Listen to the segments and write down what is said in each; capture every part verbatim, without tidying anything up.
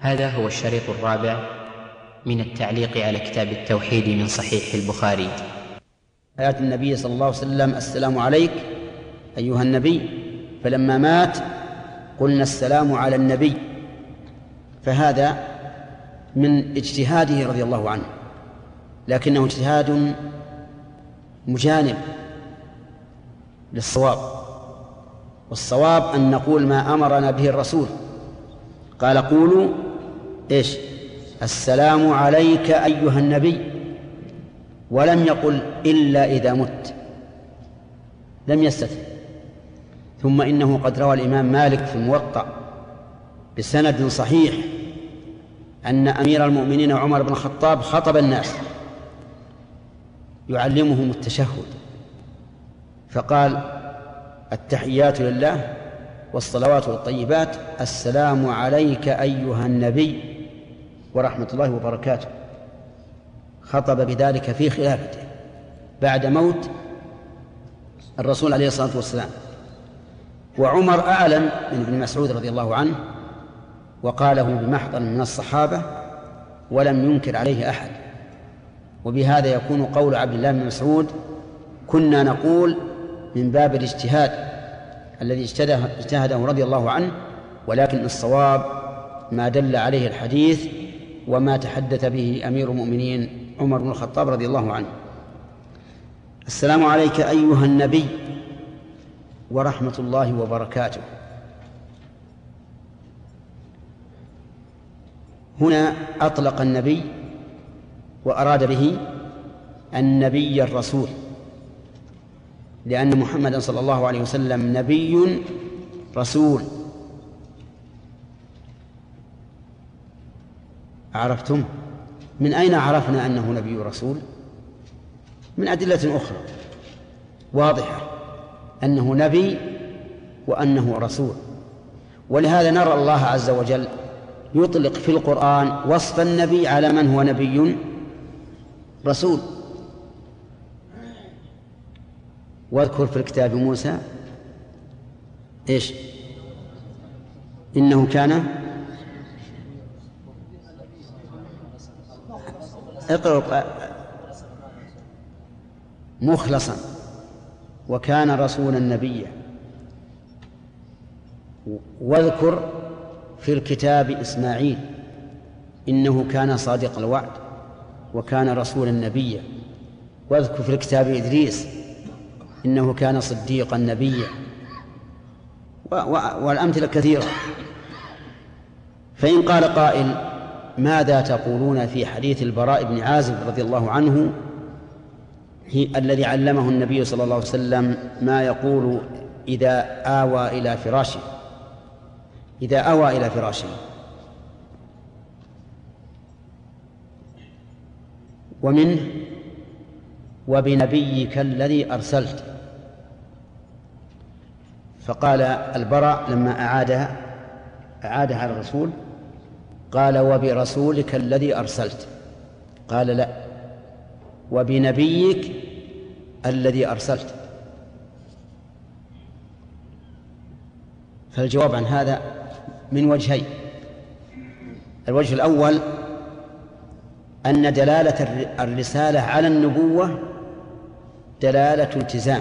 هذا هو الشريط الرابع من التعليق على كتاب التوحيد من صحيح البخاري. آيات النبي صلى الله عليه وسلم: السلام عليك أيها النبي، فلما مات قلنا السلام على النبي. فهذا من اجتهاده رضي الله عنه، لكنه اجتهاد مجانب للصواب، والصواب أن نقول ما أمرنا به الرسول. قال: قولوا إيش؟ السلام عليك أيها النبي، ولم يقل إلا إذا مت، لم يستثن. ثم إنه قد روى الإمام مالك في الموطأ بسند صحيح أن أمير المؤمنين عمر بن الخطاب خطب الناس يعلمهم التشهد، فقال: التحيات لله والصلوات والطيبات، السلام عليك أيها النبي ورحمة الله وبركاته. خطب بذلك في خلافته بعد موت الرسول عليه الصلاة والسلام. وعمر أعلم من ابن مسعود رضي الله عنه، وقاله بمحضر من الصحابة ولم ينكر عليه أحد. وبهذا يكون قول عبد الله بن مسعود: كنا نقول من باب الاجتهاد الذي اجتهده رضي الله عنه، ولكن الصواب ما دل عليه الحديث وما تحدث به أمير المؤمنين عمر بن الخطاب رضي الله عنه. السلام عليك أيها النبي ورحمة الله وبركاته. هنا أطلق النبي وأراد به النبي الرسول، لأن محمدا صلى الله عليه وسلم نبي رسول. عرفتم من أين عرفنا أنه نبي رسول؟ من أدلة أخرى واضحة أنه نبي وأنه رسول. ولهذا نرى الله عز وجل يطلق في القرآن وصف النبي على من هو نبي رسول. واذكر في الكتاب موسى إيش؟ إنه كان اقرأ مخلصا وكان رسولا نبيا. واذكر في الكتاب إسماعيل إنه كان صادق الوعد وكان رسولا نبيا. واذكر في الكتاب إدريس إنه كان صديقا نبيا، والأمثلة كثيرة. فإن قال قائل: ماذا تقولون في حديث البراء بن عازب رضي الله عنه الذي علمه النبي صلى الله عليه وسلم ما يقول إذا آوى إلى فراشه إذا آوى إلى فراشه ومنه: وبنبيك الذي أرسلت. فقال البراء لما أعادها أعادها على الرسول قال: وبرسولك الذي أرسلت. قال: لا، وبنبيك الذي أرسلت. فالجواب عن هذا من وجهين: الوجه الأول أن دلالة الرسالة على النبوة دلالة التزام،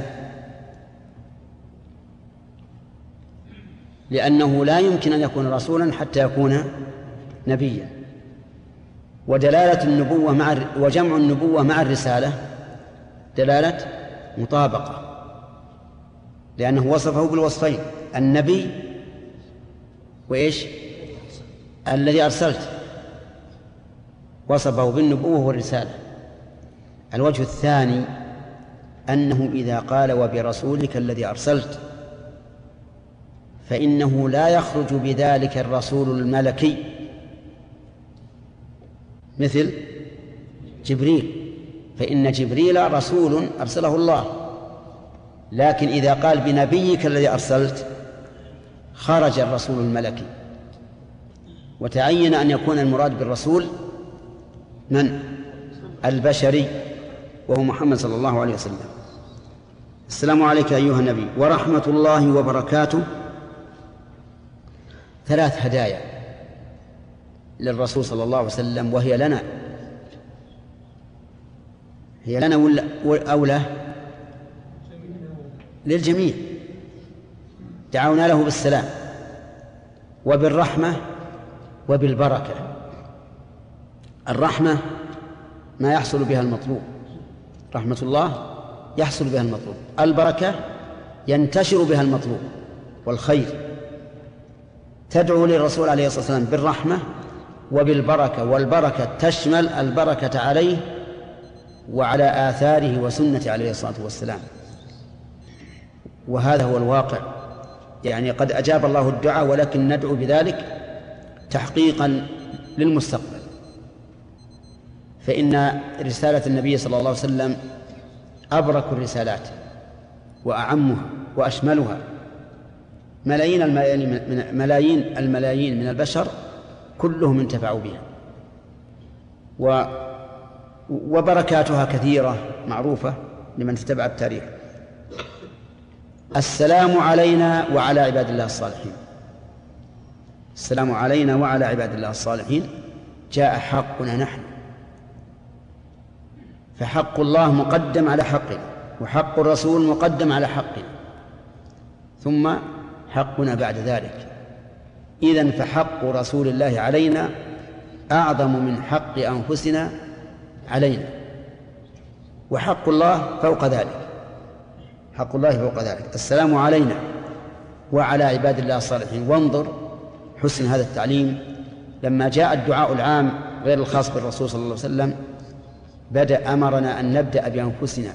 لأنه لا يمكن أن يكون رسولا حتى يكون نبيا. ودلالة النبوة مع وجمع النبوة مع الرسالة دلالة مطابقة، لأنه وصفه بالوصفين: النبي وإيش؟ الذي أرسلت، وصفه بالنبوة والرسالة. الوجه الثاني أنه إذا قال: وبرسولك الذي أرسلت، فإنه لا يخرج بذلك الرسول الملكي مثل جبريل، فإن جبريل رسول أرسله الله. لكن إذا قال: بنبيك الذي أرسلت، خرج الرسول الملكي، وتعين أن يكون المراد بالرسول من؟ البشري، وهو محمد صلى الله عليه وسلم. السلام عليك أيها النبي ورحمة الله وبركاته. ثلاث هدايا: للرسول صلى الله عليه وسلم وهي لنا، هي لنا ولا أو له؟ للجميع. دعونا له بالسلام وبالرحمة وبالبركة. الرحمة ما يحصل بها المطلوب، رحمة الله يحصل بها المطلوب. البركة ينتشر بها المطلوب والخير. تدعو للرسول عليه الصلاة والسلام بالرحمة وبالبركة، والبركة تشمل البركة عليه وعلى آثاره وسنة عليه الصلاة والسلام. وهذا هو الواقع، يعني قد أجاب الله الدعاء، ولكن ندعو بذلك تحقيقا للمستقبل. فإن رسالة النبي صلى الله عليه وسلم أبرك الرسالات وأعمها وأشملها. ملايين الملايين من ملايين الملايين من البشر كلهم انتفعوا بها، و وبركاتها كثيرة معروفة لمن تتبع التاريخ. السلام علينا وعلى عباد الله الصالحين. السلام علينا وعلى عباد الله الصالحين جاء حقنا نحن، فحق الله مقدم على حقنا، وحق الرسول مقدم على حقنا، ثم حقنا بعد ذلك. إذن فحق رسول الله علينا أعظم من حق أنفسنا علينا، وحق الله فوق ذلك، حق الله فوق ذلك. السلام علينا وعلى عباد الله الصالحين. وانظر حسن هذا التعليم، لما جاء الدعاء العام غير الخاص بالرسول صلى الله عليه وسلم بدأ أمرنا أن نبدأ بأنفسنا،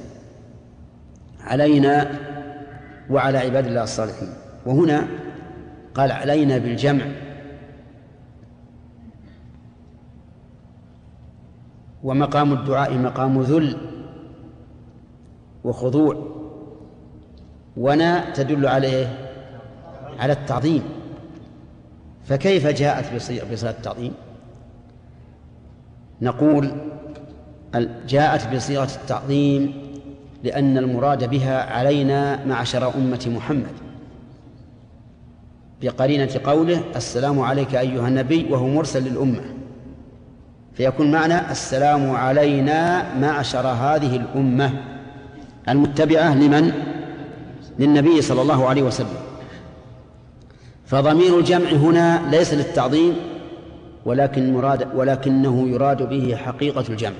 علينا وعلى عباد الله الصالحين. وهنا قال علينا بالجمع، ومقام الدعاء مقام ذل وخضوع، ونا تدل عليه على التعظيم. فكيف جاءت بصيغة التعظيم؟ نقول جاءت بصيغة التعظيم لأن المراد بها علينا معشر أمة محمد، بقرينة قوله السلام عليك أيها النبي وهو مرسل للأمة، فيكون معنى السلام علينا معشر هذه الأمة المتبعة لمن؟ للنبي صلى الله عليه وسلم. فضمير الجمع هنا ليس للتعظيم، ولكن مراد ولكنه يراد به حقيقة الجمع.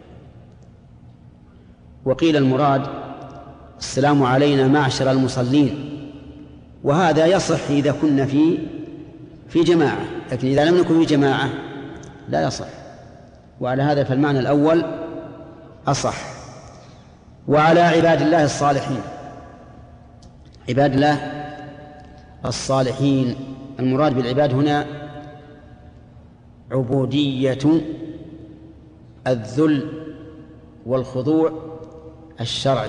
وقيل المراد السلام علينا معشر المصلين، وهذا يصح إذا كنا في في جماعة، لكن إذا لم نكن في جماعة لا يصح. وعلى هذا فالمعنى الأول أصح. وعلى عباد الله الصالحين. عباد الله الصالحين، المراد بالعباد هنا عبودية الذل والخضوع الشرعي،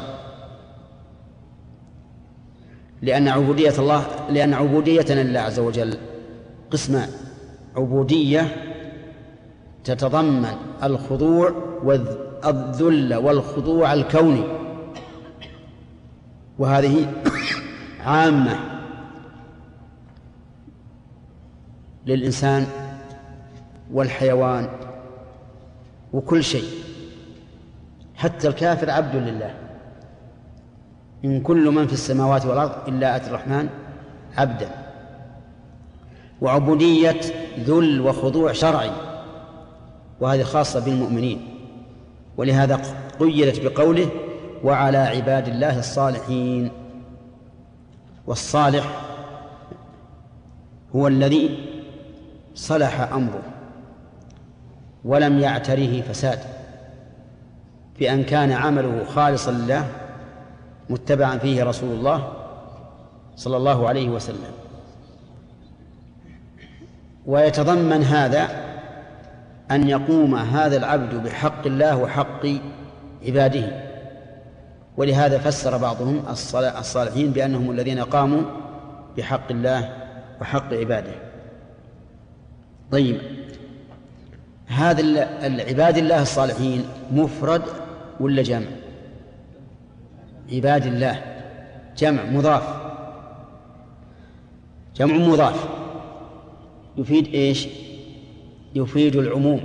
لأن عبودية الله لأن عبوديتنا لله عز وجل قسمان: عبودية تتضمن الخضوع والذل والخضوع الكوني، وهذه عامة للإنسان والحيوان وكل شيء، حتى الكافر عبد لله. إن كل من في السماوات والأرض إلا آتي الرحمن عبدا. وعبودية ذل وخضوع شرعي، وهذه خاصة بالمؤمنين، ولهذا قيدت بقوله وعلى عباد الله الصالحين. والصالح هو الذي صلح أمره ولم يعتره فساد، بأن كان عمله خالصا لله متبعا فيه رسول الله صلى الله عليه وسلم. ويتضمن هذا أن يقوم هذا العبد بحق الله وحق عباده، ولهذا فسر بعضهم الصالحين بأنهم الذين قاموا بحق الله وحق عباده. طيب، هذا العباد الله الصالحين مفرد ولا جمع؟ عباد الله جمع مضاف، جمع مضاف يفيد إيش؟ يفيد العموم،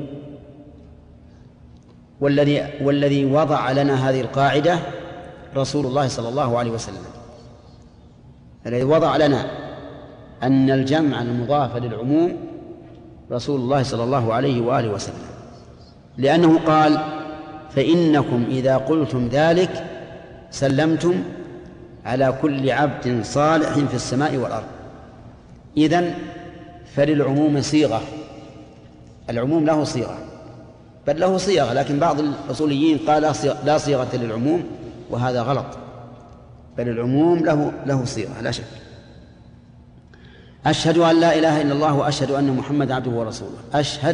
والذي والذي وضع لنا هذه القاعدة رسول الله صلى الله عليه وسلم، الذي وضع لنا أن الجمع المضاف للعموم رسول الله صلى الله عليه وآله وسلم، لأنه قال: فإنكم إذا قلتم ذلك سلمتم على كل عبد صالح في السماء والأرض. إذن فللعموم صيغة، العموم له صيغة، بل له صيغة، لكن بعض الأصوليين قال لا صيغة للعموم، وهذا غلط، بل العموم له له صيغة لا شك. أشهد أن لا إله إلا الله وأشهد أن محمد عبده ورسوله. أشهد،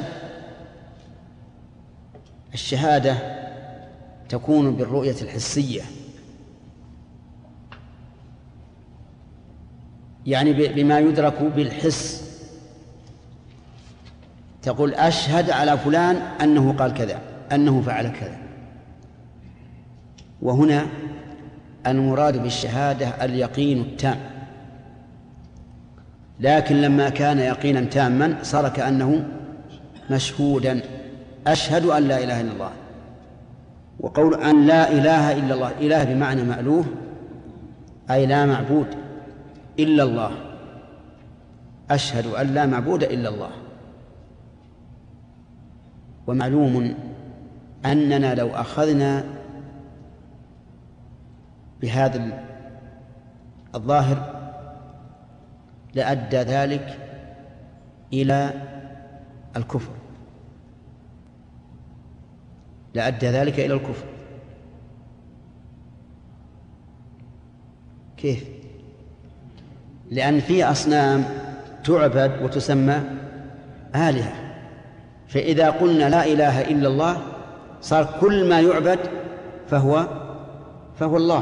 الشهادة تكون بالرؤية الحسية، يعني بما يدرك بالحس، تقول أشهد على فلان أنه قال كذا، أنه فعل كذا. وهنا المراد بالشهادة اليقين التام، لكن لما كان يقينا تاما صار كأنه مشهودا. أشهد أن لا إله إلا الله، وقول أن لا إله إلا الله، إله بمعنى مألوه، أي لا معبود إلا الله. أشهد أن لا معبود إلا الله. ومعلوم أننا لو أخذنا بهذا الظاهر لأدى ذلك إلى الكفر، لأدى ذلك إلى الكفر. كيف؟ لأن في أصنام تعبد وتسمى آلهة، فإذا قلنا لا إله إلا الله صار كل ما يعبد فهو فهو الله،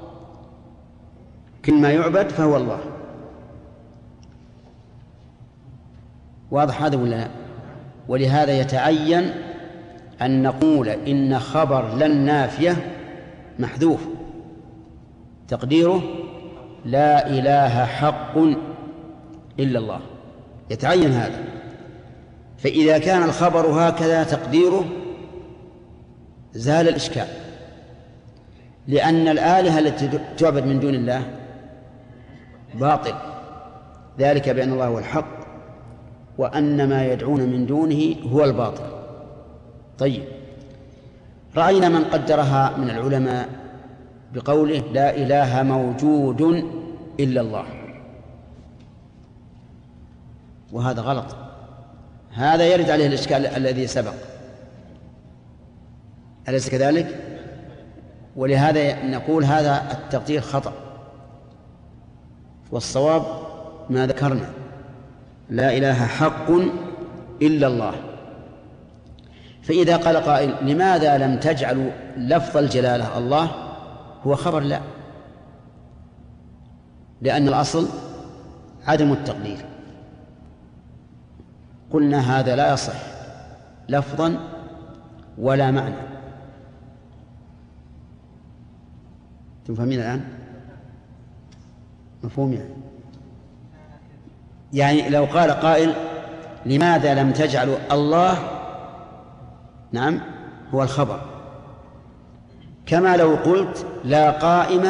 كل ما يعبد فهو الله. واضح هذا ولا لا؟ ولهذا يتعين أن نقول إن خبر لن نافية محذوف، تقديره لا إله حق إلا الله، يتعين هذا. فإذا كان الخبر هكذا تقديره زال الإشكال، لأن الآلهة التي تعبد من دون الله باطل، ذلك بأن الله هو الحق وأن ما يدعون من دونه هو الباطل. طيب، رأينا من قدرها من العلماء بقوله لا إله موجود إلا الله، وهذا غلط، هذا يرد عليه الإشكال الذي سبق، أليس كذلك؟ ولهذا نقول هذا التقدير خطأ، والصواب ما ذكرنا، لا إله حق إلا الله. فإذا قال قائل لماذا لم تجعلوا لفظ الجلالة الله هو خبر لا، لأن الأصل عدم التقدير. قلنا هذا لا يصح لفظا ولا معنى. تفهمين الآن؟ مفهوم يعني؟ يعني لو قال قائل لماذا لم تجعلوا الله، نعم، هو الخبر، كما لو قلت لا قائم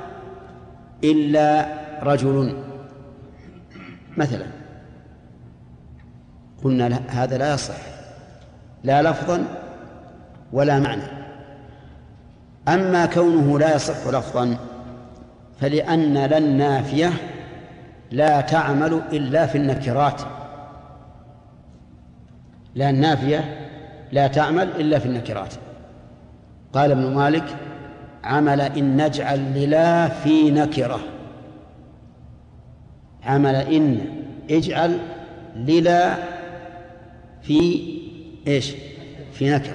إلا رجل مثلا، قلنا هذا لا يصح لا لفظا ولا معنى. أما كونه لا يصح لفظا فلأن لن نافية لا تعمل إلا في النكرات، لا النافية لا تعمل إلا في النكرات. قال ابن مالك عمل إن نجعل للا في نكرة، عمل إن اجعل للا في إيش؟ في نكرة.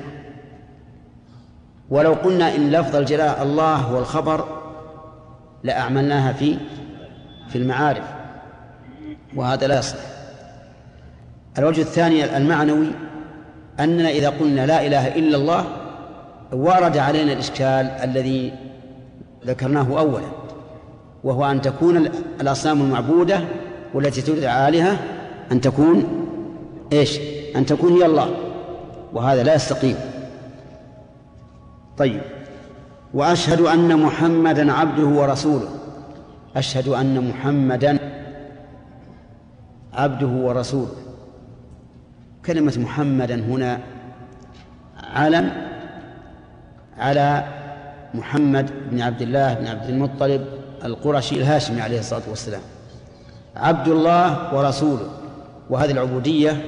ولو قلنا إن لفظ الجلالة الله هو الخبر لأعملناها في في المعارف، وهذا لا يصح. الوجه الثاني المعنوي أننا إذا قلنا لا إله إلا الله ورد علينا الإشكال الذي ذكرناه أولا، وهو أن تكون الأصنام المعبودة والتي تدعى آلهة أن تكون إيش؟ أن تكون هي الله، وهذا لا يستقيم. طيب، وأشهد أن محمدا عبده ورسوله. أشهد أن محمدا عبده ورسوله. كلمة محمدا هنا علم على محمد بن عبد الله بن عبد المطلب القرشي الهاشمي عليه الصلاة والسلام، عبد الله ورسوله. وهذه العبودية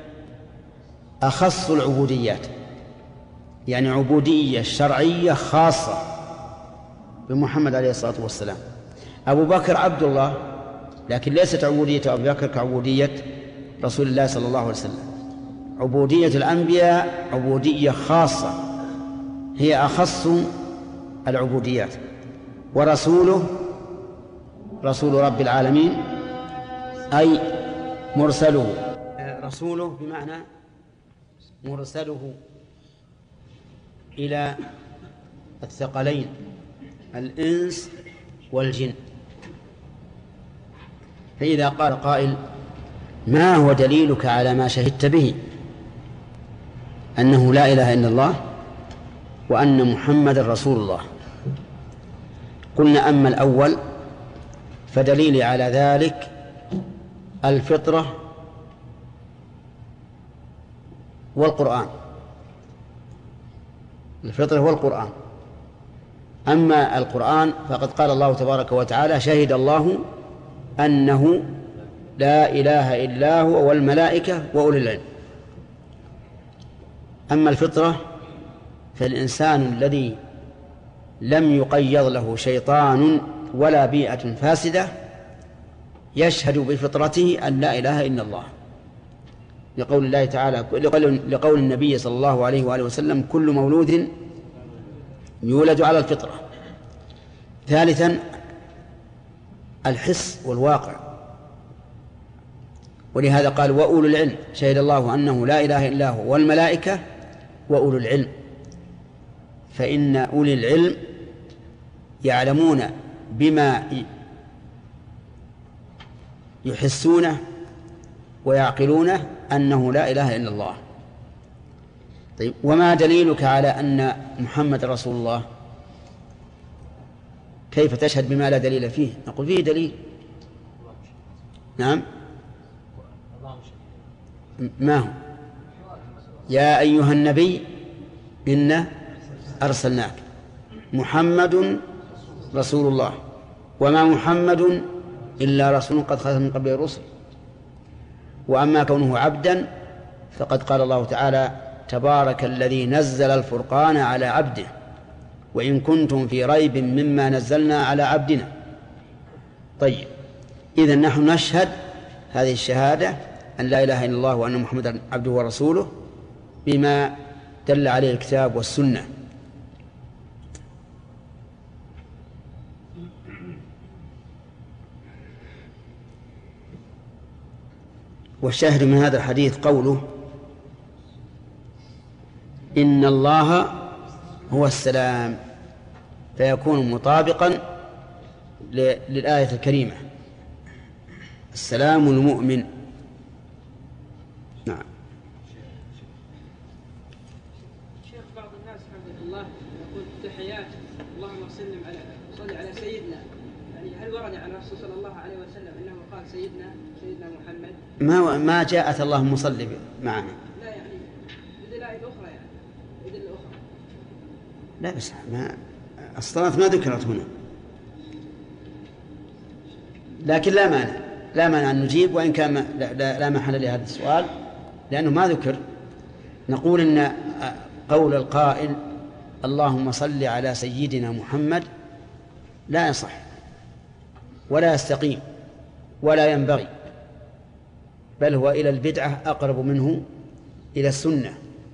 أخص العبوديات، يعني عبودية شرعية خاصة بمحمد عليه الصلاة والسلام. أبو بكر عبد الله، لكن ليست عبودية أبو بكر كعبودية رسول الله صلى الله عليه وسلم. عبودية الأنبياء عبودية خاصة، هي أخص العبوديات. ورسوله رسول رب العالمين، أي مرسله. رسوله بمعنى مرسله إلى الثقلين الإنس والجن. فإذا قال قائل: ما هو دليلك على ما شهدت به أنه لا إله إلا الله وأن محمد رسول الله؟ قلنا: أما الأول فدليلي على ذلك الفطرة والقرآن، الفطرة والقرآن. أما القرآن فقد قال الله تبارك وتعالى: شهد الله أنه لا إله إلا هو والملائكة وأولي العلم. أما الفطرة فالإنسان الذي لم يقيض له شيطان ولا بيئة فاسدة يشهد بفطرته أن لا إله إلا الله، لقول الله تعالى، لقول النبي صلى الله عليه وآله وسلم: كل مولود يولد على الفطرة. ثالثا الحس والواقع، ولهذا قال: وأولو العلم. شهد الله أنه لا إله إلا هو والملائكة وأولو العلم. فإن أولي العلم يعلمون بما يحسونه ويعقلونه أنه لا إله إلا الله. طيب، وما دليلك على أن محمد رسول الله؟ كيف تشهد بما لا دليل فيه؟ نقول: فيه دليل. نعم، ما هو؟ يا أيها النبي إنا أرسلناك محمد رسول الله وما محمد إلا رسول قد خلت من قبله الرسل. وأما كونه عبدا فقد قال الله تعالى: تبارك الذي نزل الفرقان على عبده وإن كنتم في ريب مما نزلنا على عبدنا. طيب، إذن نحن نشهد هذه الشهادة أن لا إله إلا الله وأن محمدا عبده ورسوله بما دل عليه الكتاب والسنة. والشاهد من هذا الحديث قوله: إن الله هو السلام، فيكون مطابقا للآية الكريمة: السلام المؤمن. نعم. شيخ، بعض الناس حفظه الله يقول تحيات اللهم صل على صل على سيدنا، يعني هل ورد عن الرسول صلى الله عليه وسلم انه قال سيدنا سيدنا محمد؟ ما ما جاءت اللهم صل معنا. لا، يعني بدلائل اخرى، يعني بدل اخرى. لا، بس ما الصلاة ما ذكرت هنا، لكن لا مانع لا مانع أن نجيب، وإن كان لا, لا, لا محل لهذا السؤال لأنه ما ذكر. نقول إن قول القائل اللهم صل على سيدنا محمد لا يصح ولا يستقيم ولا ينبغي، بل هو إلى البدعة أقرب منه إلى السنة،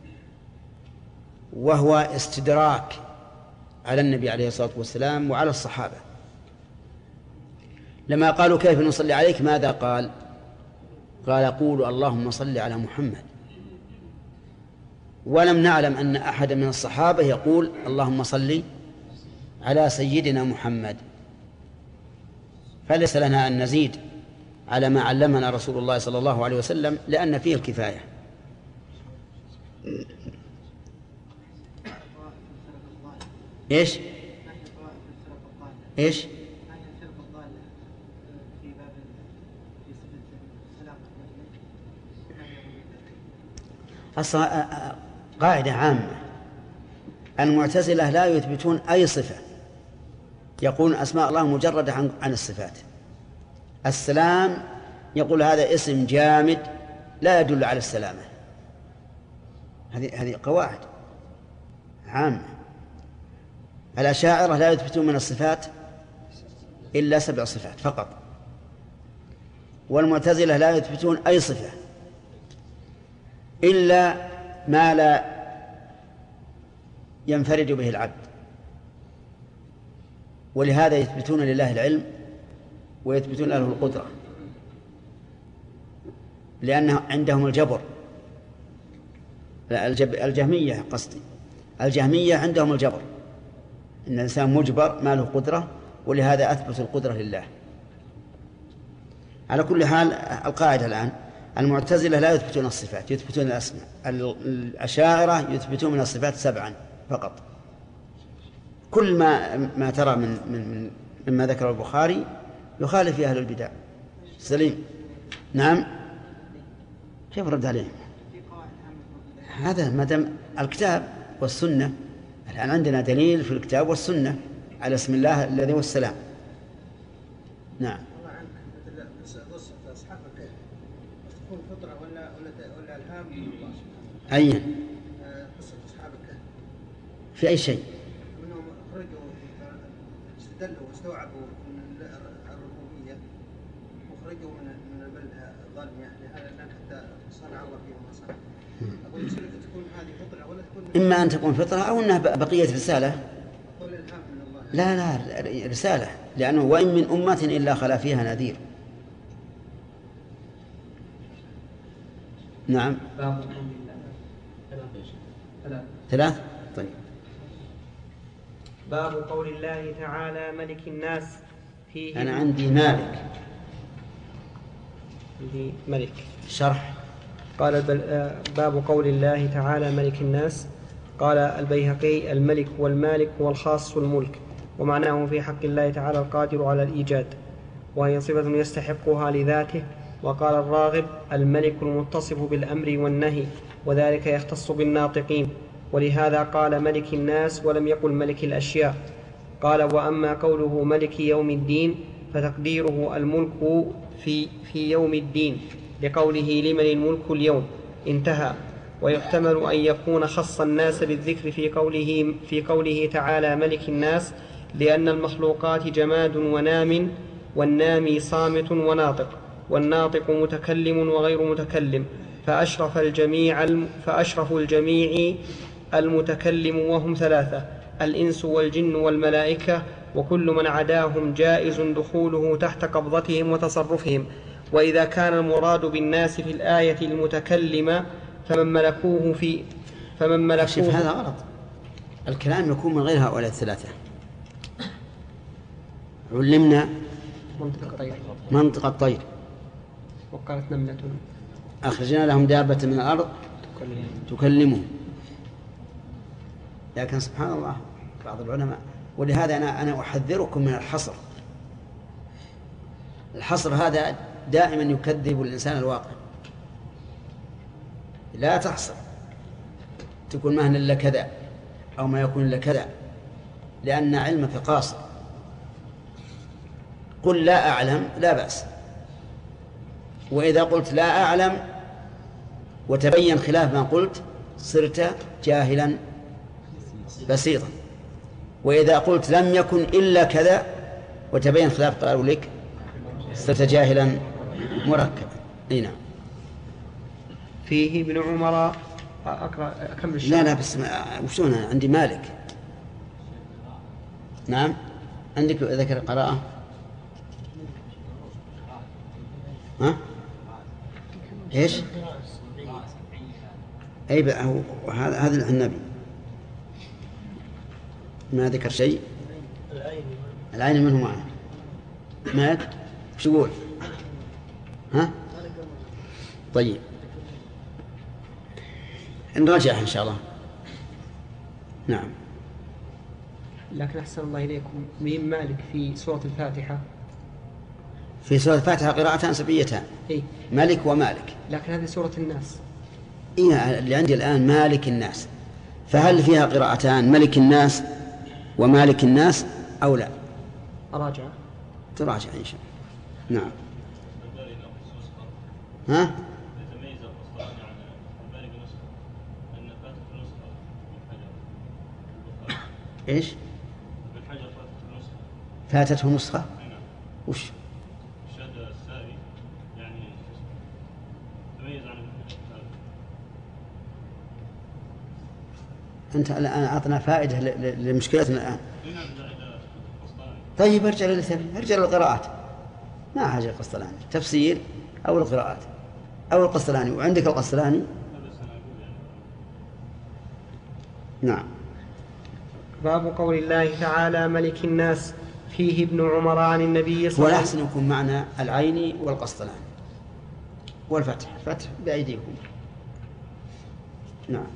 وهو استدراك على النبي عليه الصلاة والسلام وعلى الصحابة. لما قالوا كيف نصلي عليك ماذا قال؟ قال: قولوا اللهم صل على محمد. ولم نعلم أن أحد من الصحابة يقول اللهم صل على سيدنا محمد، فليس لنا أن نزيد على ما علمنا رسول الله صلى الله عليه وسلم، لأن فيه الكفاية. إيش إيش أصلا قاعدة عامة، المعتزلة لا يثبتون أي صفة، يقولون أسماء الله مجردة عن عن الصفات. السلام يقول هذا اسم جامد لا يدل على السلامة. هذه هذه قواعد عامة. الأشاعرة لا يثبتون من الصفات إلا سبع صفات فقط، والمعتزلة لا يثبتون أي صفة إلا ما لا ينفرد به العبد، ولهذا يثبتون لله العلم ويثبتون له القدرة، لأنه عندهم الجبر. الجهمية قصدي الجهمية عندهم الجبر، إن الإنسان مجبر ما له قدرة، ولهذا أثبت القدرة لله. على كل حال القاعدة الآن المعتزلة لا يثبتون الصفات، يثبتون الأسماء. الأشاعرة يثبتون من الصفات سبعا فقط. كل ما ما ترى من من مما ذكر البخاري يخالف أهل البدع. سليم. نعم. كيف رد عليه؟ هذا ما دام الكتاب والسنة. الآن عندنا دليل في الكتاب والسنة على اسم الله الذي هو السلام. نعم. أي في أي شيء منهم خرجوا استدلوا واستوعبوا من الربوبية وخرجوا من من البلدة الظالمة، لهذا الناس حتى صنع الله فيهم ما صنع. أقول تكون هذه فطرة ولا تكون إما أن تكون فطرة أو أنها بقية رسالة. أقول الهام من الله. لا لا رسالة، لأنه وإن من أمة إلا خلا فيها نذير. نعم. ثلاث. طيب. باب قول الله تعالى ملك الناس فيه. أنا عندي مالك. عندي ملك. شرح. قال باب قول الله تعالى ملك الناس. قال البيهقي الملك والمالك هو الخاص الملك، ومعناه في حق الله تعالى القادر على الإيجاد، وهي صفة يستحقها لذاته. وقال الراغب الملك المتصف بالأمر والنهي، وذلك يختص بالناطقين، ولهذا قال ملك الناس ولم يقل ملك الأشياء. قال وأما قوله ملك يوم الدين فتقديره الملك في, في يوم الدين، لقوله لمن الملك اليوم انتهى. ويحتمل أن يكون خص الناس بالذكر في قوله, في قوله تعالى ملك الناس، لأن المخلوقات جماد ونام، والنامي صامت وناطق، والناطق متكلم وغير متكلم، فأشرف الجميع, فأشرف الجميع المتكلم، وهم ثلاثة: الإنس والجن والملائكة، وكل من عداهم جائز دخوله تحت قبضتهم وتصرفهم. وإذا كان المراد بالناس في الآية المتكلمة فمن ملكوه في فمن ملكوه هذا غلط. الكلام يكون من غير هؤلاء الثلاثة. علمنا منطق الطير منطق الطير، وقالت نملة أخرجنا لهم دابة من الأرض تكلمهم. لكن سبحان الله بعض العلماء، ولهذا أنا أنا أحذركم من الحصر. الحصر هذا دائما يكذب الإنسان الواقع. لا تحصر تكون مهنا إلا كذا أو ما يكون إلا كذا، لأن علمك قاصر. قل لا أعلم لا بأس، وإذا قلت لا أعلم وتبين خلاف ما قلت صرت جاهلا بسيطا، وإذا قلت لم يكن إلا كذا وتبين خلاف قالوا لك صرت جاهلا مركبا. نعم. فيه ابن عمر. أقرأ أكمل الشيء. لا لا بس وشون عندي مالك. نعم. عندك ذكر قراءة. ها ايش؟ اي هذا هذا النبي ما ذكر شيء. العين منه معه مات. وش يقول؟ ها طيب نراجعها إن شاء الله. نعم. لكن أحسن الله إليكم، ميم مالك في سورة الفاتحة، في سورة الفاتحة قراءتان سبعيتان، إيه؟ ملك ومالك. لكن هذه سورة الناس. إيه اللي عندي الآن مالك الناس، فهل فيها قراءتان ملك الناس ومالك الناس أو لا؟ أراجع. تراجع إن شاء الله. نعم. ها؟ إيش؟ فاتته نسخة؟ وش؟ الشهادة الساري يعني تميز عن أنت الآن أعطنا فائدة لمشكلتنا الآن. طيب ارجع للثاني، ارجع للقراءات، ما حاجة القسطلاني تفسير أو القراءات أو القسطلاني، وعندك القسطلاني. نعم. باب قول الله تعالى ملك الناس، فيه ابن عمر عن النبي صلى الله عليه ولا أحسن يكون معنا العيني والقسطلاني والفتح، فتح بأيديكم. نعم.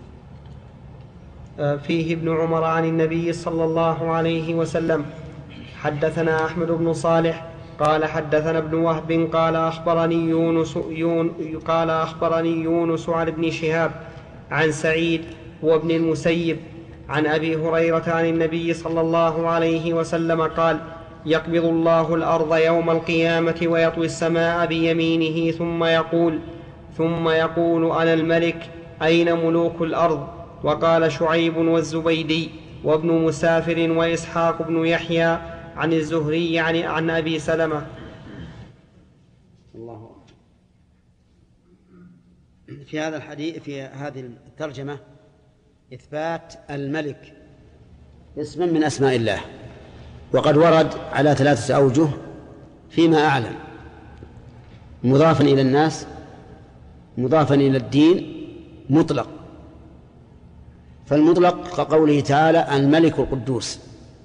فيه ابن عمر عن النبي صلى الله عليه وسلم. حدثنا أحمد بن صالح قال حدثنا ابن وهب قال أخبرني يونس, يون قال أخبرني يونس عن ابن شهاب عن سعيد وابن المسيب عن أبي هريرة عن النبي صلى الله عليه وسلم قال: يقبض الله الأرض يوم القيامة ويطوي السماء بيمينه ثم يقول ثم يقول أنا الملك أين ملوك الأرض؟ وقال شعيب والزبيدي وابن مسافر وإسحاق بن يحيى عن الزهري عن, عن أبي سلمة. الله. في هذا الحديث في هذه الترجمة إثبات الملك اسم من أسماء الله، وقد ورد على ثلاثة أوجه فيما أعلم: مضافا إلى الناس، مضافا إلى الدين، مطلق. فالمطلق كقوله تعالى الملك القدوس،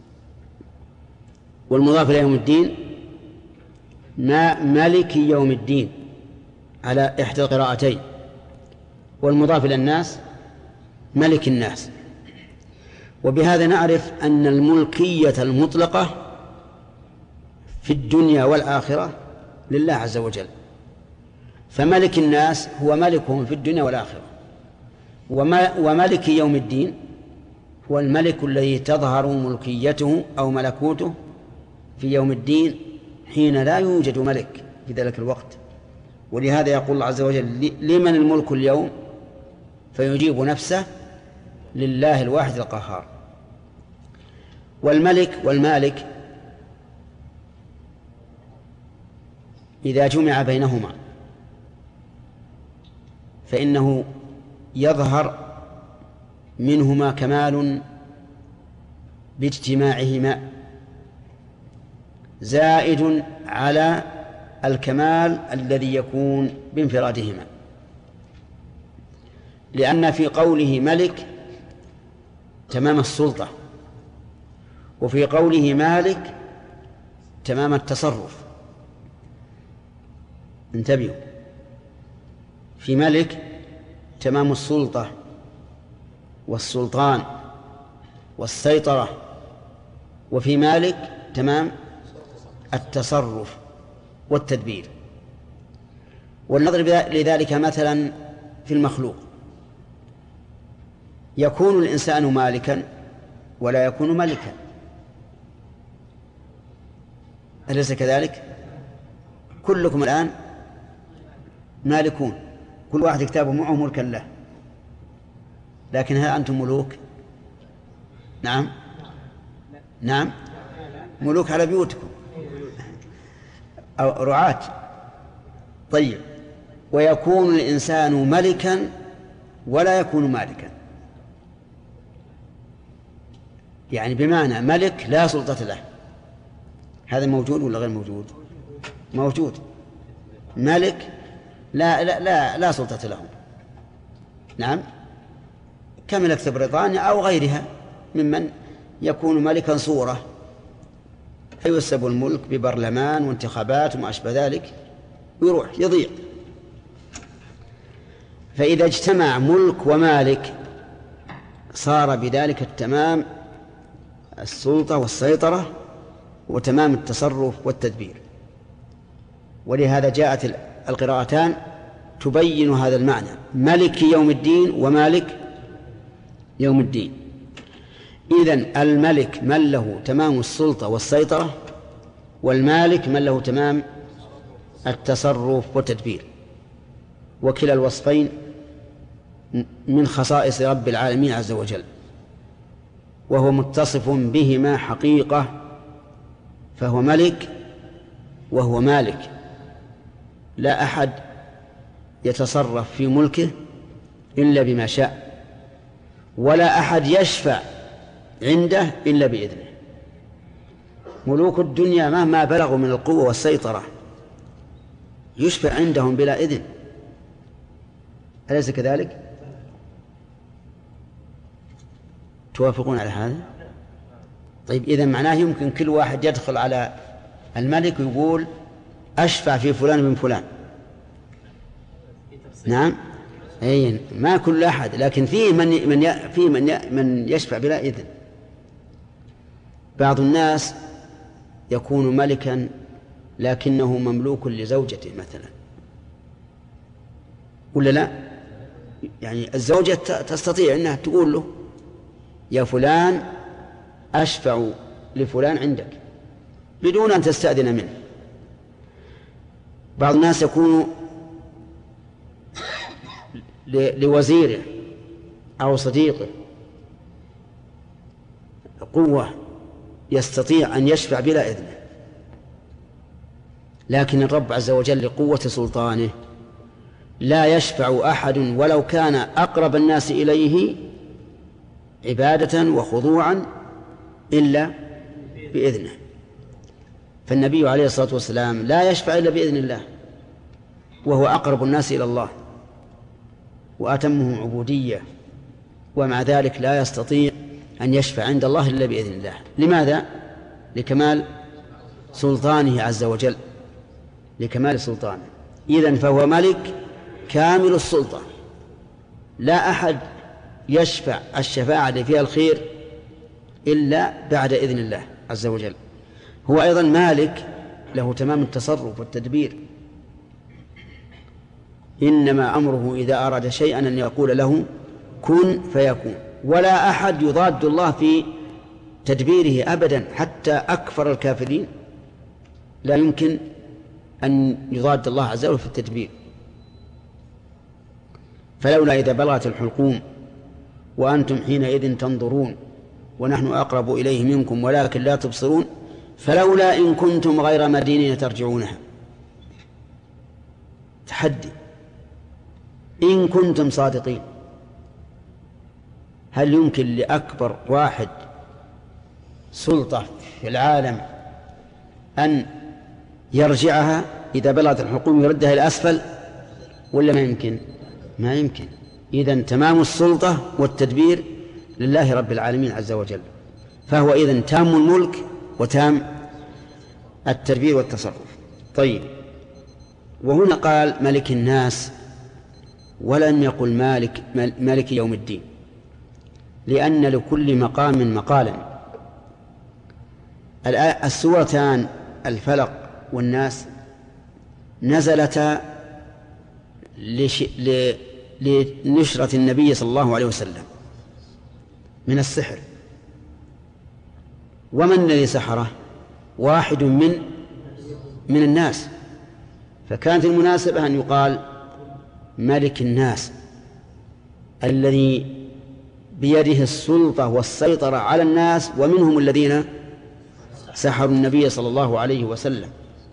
والمضاف إلى يوم الدين ما ملك يوم الدين على إحدى القراءتين، والمضاف إلى الناس ملك الناس. وبهذا نعرف أن الملكية المطلقة في الدنيا والآخرة لله عز وجل، فملك الناس هو ملكهم في الدنيا والآخرة، وملك يوم الدين هو الملك الذي تظهر ملكيته أو ملكوته في يوم الدين حين لا يوجد ملك في ذلك الوقت. ولهذا يقول الله عز وجل: لمن الملك اليوم؟ فيجيب نفسه لله الواحد القهار. والملك والمالك إذا جمع بينهما فإنه يظهر منهما كمال باجتماعهما زائد على الكمال الذي يكون بانفرادهما، لأن في قوله ملك تمام السلطة، وفي قوله مالك تمام التصرف. انتبهوا، في ملك تمام السلطة والسلطان والسيطرة، وفي مالك تمام التصرف والتدبير. ولنضرب لذلك مثلا في المخلوق: يكون الإنسان مالكا ولا يكون ملكا، أليس كذلك؟ كلكم الآن مالكون، كل واحد كتابه معه ملكا له، لكن هل أنتم ملوك؟ نعم نعم ملوك على بيوتكم أو رعاة. طيب، ويكون الإنسان ملكا ولا يكون مالكا، يعني بمعنى ملك لا سلطة له. هذا موجود ولا غير موجود؟ موجود. ملك لا لا لا, لا سلطة له. نعم، كملكة بريطانيا أو غيرها ممن يكون ملكا صورة، فيسب الملك ببرلمان وانتخابات وما أشبه ذلك ويروح يضيع. فإذا اجتمع ملك ومالك صار بذلك التمام السلطة والسيطرة وتمام التصرف والتدبير. ولهذا جاءت القراءتان تبين هذا المعنى: ملك يوم الدين ومالك يوم الدين. إذن الملك من له تمام السلطة والسيطرة، والمالك من له تمام التصرف والتدبير. وكلا الوصفين من خصائص رب العالمين عز وجل، وهو متصف بهما حقيقة، فهو ملك وهو مالك. لا أحد يتصرف في ملكه إلا بما شاء، ولا أحد يشفع عنده إلا بإذنه. ملوك الدنيا مهما بلغوا من القوة والسيطرة يشفع عندهم بلا إذن، أليس كذلك؟ توافقون على هذا؟ طيب، إذن معناه يمكن كل واحد يدخل على الملك ويقول أشفع في فلان من فلان. نعم، أي ما كل أحد، لكن فيه من من فيه من من يشفع بلا إذن. بعض الناس يكون ملكا لكنه مملوك لزوجته مثلا، ولا لا؟ يعني الزوجة تستطيع أنها تقول له يا فلان أشفع لفلان عندك بدون أن تستأذن منه. بعض الناس يكون لوزيره أو صديقه قوة يستطيع أن يشفع بلا إذنه، لكن الرب عز وجل لقوة سلطانه لا يشفع أحد ولو كان أقرب الناس إليه عبادة وخضوعا إلا بإذنه. فالنبي عليه الصلاة والسلام لا يشفع إلا بإذن الله، وهو أقرب الناس إلى الله وأتمهم عبودية، ومع ذلك لا يستطيع أن يشفع عند الله إلا بإذن الله. لماذا؟ لكمال سلطانه عز وجل، لكمال سلطانه. إذن فهو ملك كامل السلطة، لا أحد يشفع الشفاعة اللي فيها الخير إلا بعد إذن الله عز وجل. هو أيضا مالك له تمام التصرف والتدبير، إنما أمره إذا أراد شيئا أن يقول له كن فيكون، ولا أحد يضاد الله في تدبيره أبدا، حتى أكفر الكافرين لا يمكن أن يضاد الله عز وجل في التدبير. فلولا إذا بلغت الحلقوم وأنتم حينئذ تنظرون ونحن أقرب إليه منكم ولكن لا تبصرون فلولا إن كنتم غير مدينين ترجعونها. تحدي، إن كنتم صادقين. هل يمكن لأكبر واحد سلطة في العالم أن يرجعها إذا بلغت الحلقوم يردها إلى أسفل، ولا ما يمكن؟ ما يمكن. إذن تمام السلطة والتدبير لله رب العالمين عز وجل، فهو إذن تام الملك وتام التدبير والتصرف. طيب، وهنا قال ملك الناس ولم يقل مالك مالك يوم الدين، لأن لكل مقام مقالا. السورتان الفلق والناس نزلتا لش... ل... لنشرة النبي صلى الله عليه وسلم من السحر. ومن الذي سحره؟ واحد من من الناس، فكانت المناسبة أن يقال ملك الناس الذي بيده السلطة والسيطرة على الناس، ومنهم الذين سحروا النبي صلى الله عليه وسلم.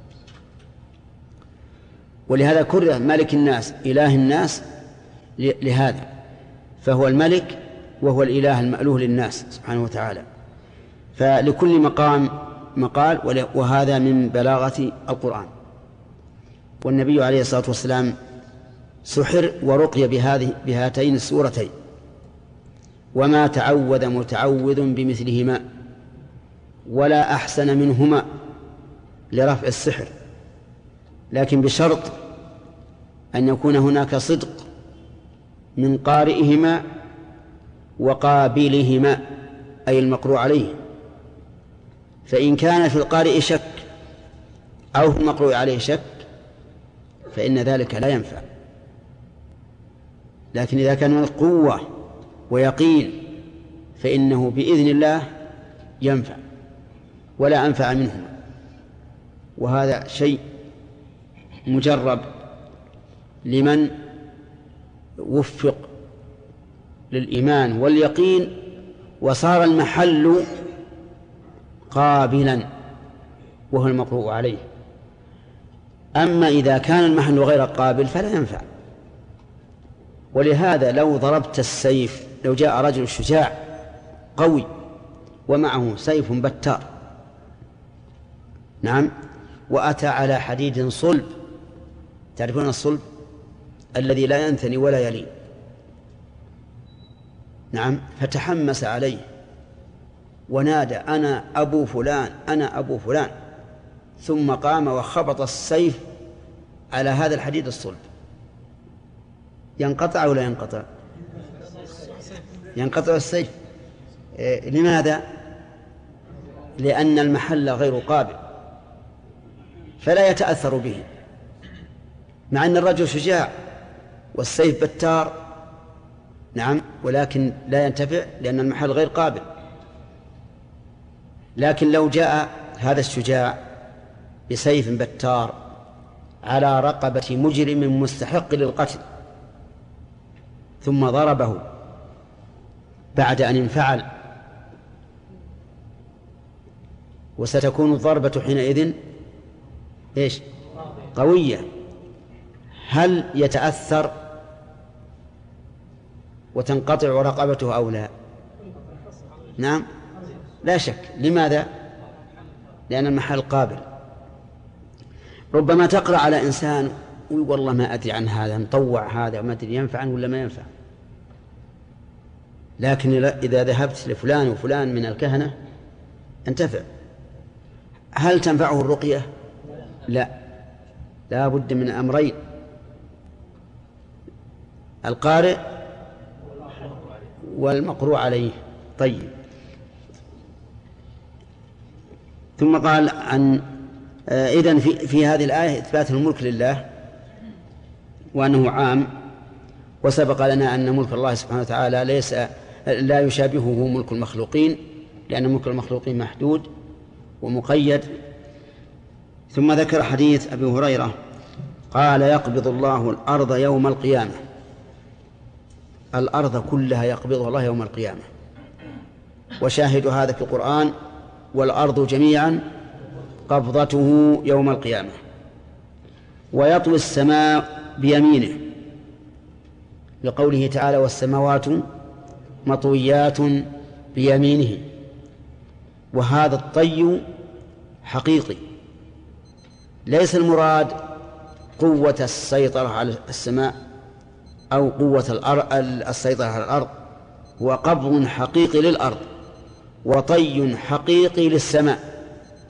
ولهذا كره ملك الناس إله الناس لهذا، فهو الملك وهو الإله المألوه للناس سبحانه وتعالى. فلكل مقام مقال، وهذا من بلاغة القرآن. والنبي عليه الصلاة والسلام سحر ورقي بهذه بهاتين السورتين، وما تعوذ متعوذ بمثلهما ولا أحسن منهما لرفع السحر، لكن بشرط أن يكون هناك صدق من قارئهما وقابلهما أي المقروء عليه. فإن كان في القارئ شك أو في المقروء عليه شك فإن ذلك لا ينفع. لكن إذا كان قوة ويقين فإنه بإذن الله ينفع ولا أنفع منهما. وهذا شيء مجرب لمن وفق للإيمان واليقين وصار المحل قابلا وهو المقروء عليه. أما إذا كان المحل غير قابل فلا ينفع. ولهذا لو ضربت السيف، لو جاء رجل شجاع قوي ومعه سيف بتار، نعم، وأتى على حديد صلب، تعرفون الصلب الذي لا ينثني ولا يلين، نعم، فتحمس عليه ونادى أنا أبو فلان أنا أبو فلان، ثم قام وخبط السيف على هذا الحديد الصلب، ينقطع ولا ينقطع؟ ينقطع السيف. إيه لماذا؟ لأن المحل غير قابل فلا يتأثر به، مع أن الرجل شجاع والسيف بتار، نعم، ولكن لا ينتفع لأن المحل غير قابل. لكن لو جاء هذا الشجاع بسيف بتار على رقبة مجرم مستحق للقتل ثم ضربه بعد أن انفعل، وستكون الضربة حينئذ إيش؟ قوية، هل يتأثر وتنقطع رقبته أو لا؟ نعم لا شك. لماذا؟ لأن المحل قابل. ربما تقرأ على إنسان والله ما أدري عن هذا، نطوع هذا ما أدري ينفع ولا ما ينفع، لكن إذا ذهبت لفلان وفلان من الكهنة انتفع. هل تنفعه الرقية؟ لا، لا بد من أمرين: القارئ والمقروء عليه. طيب، ثم قال عن آه إذن في, في هذه الآية إثبات الملك لله وأنه عام، وسبق لنا أن ملك الله سبحانه وتعالى ليس لا يشابهه ملك المخلوقين، لأن ملك المخلوقين محدود ومقيد. ثم ذكر حديث أبي هريرة قال يقبض الله الأرض يوم القيامة، الأرض كلها يقبضها الله يوم القيامة، وشاهد هذا في القرآن: والأرض جميعا قبضته يوم القيامة. ويطوي السماء بيمينه لقوله تعالى: والسماوات مطويات بيمينه. وهذا الطي حقيقي، ليس المراد قوة السيطرة على السماء أو قوة السيطرة على الأرض، هو قبض حقيقي للأرض وطي حقيقي للسماء.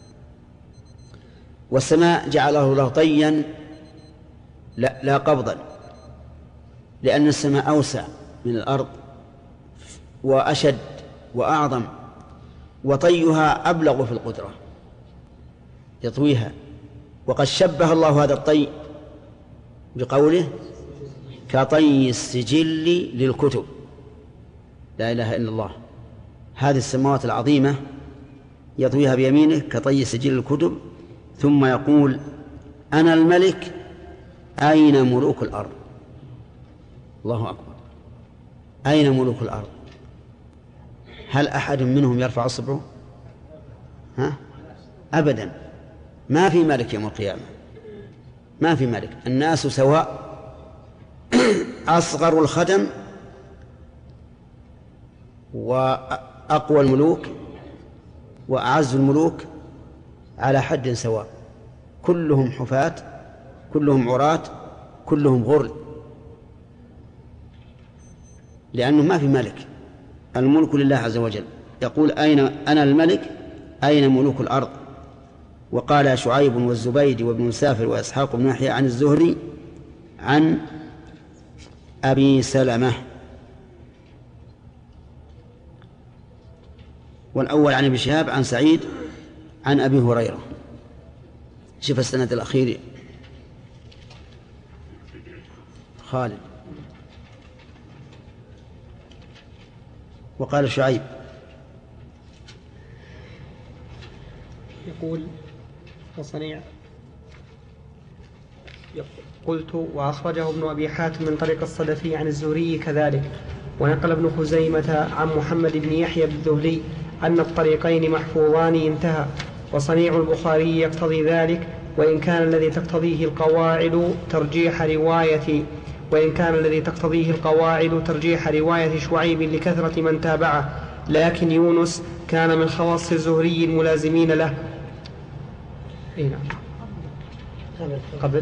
والسماء جعله الله طيا لا, لا قبضا، لأن السماء أوسع من الأرض وأشد وأعظم، وطيها أبلغ في القدرة يطويها. وقد شبه الله هذا الطي بقوله: كطي السجل للكتب. لا إله إلا الله. هذه السماوات العظيمة يطويها بيمينه كطي سجل الكتب، ثم يقول: أنا الملك أين ملوك الأرض؟ الله أكبر. أين ملوك الأرض؟ هل أحد منهم يرفع إصبعه؟ ها؟ أبدا، ما في ملك يوم القيامة، ما في ملك، الناس سواء. أصغر الخدم وأقوى الملوك وأعز الملوك على حد سواء، كلهم حفاة، كلهم عراة، كلهم غرل، لأنه ما في ملك، الملك لله عز وجل. يقول: أين أنا الملك أين ملوك الأرض؟ وقال شعيب والزبيدي وابن مسافر وإسحاق بن يحيى عن الزهري عن أبي سلمة، والأول عن ابن شهاب عن سعيد عن أبي هريرة. شوف السند الأخير خالد. وقال شعيب يقول وصنيع قلت وأخرجه ابن أبي حاتم من طريق الصدفي عن الزهري كذلك. ونقل ابن خزيمة عن محمد بن يحيى الذهلي أن الطريقين محفوظان انتهى. وصنيع البخاري يقتضي ذلك، وإن كان الذي تقتضيه القواعد ترجيح رواية وإن كان الذي تقتضيه القواعد ترجيح رواية شعيب لكثرة من تابعه، لكن يونس كان من خواص الزهري الملازمين له. إيه نعم. قبل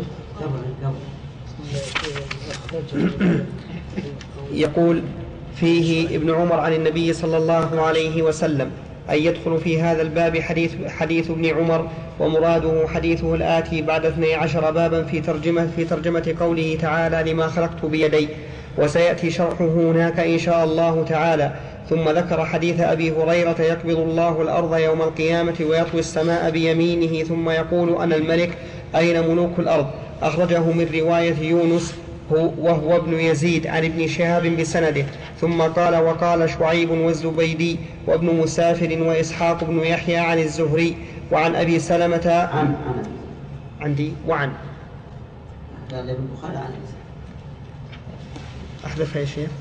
يقول فيه ابن عمر عن النبي صلى الله عليه وسلم أن يدخل في هذا الباب حديث, حديث ابن عمر، ومراده حديثه الآتي بعد اثني عشر بابا في ترجمة, في ترجمة قوله تعالى لما خلقت بيدي، وسيأتي شرحه هناك إن شاء الله تعالى. ثم ذكر حديث أبي هريرة يقبض الله الأرض يوم القيامة ويطوي السماء بيمينه ثم يقول أنا الملك أين ملوك الأرض، أخرجه من رواية يونس وهو ابن يزيد عن ابن شهاب بسنده. ثم قال وقال شعيب والزبيدي وابن مسافر وإسحاق بن يحيى عن الزهري وعن أبي سلمة عن عندي وعن البخاري عن أحذف يا شيخ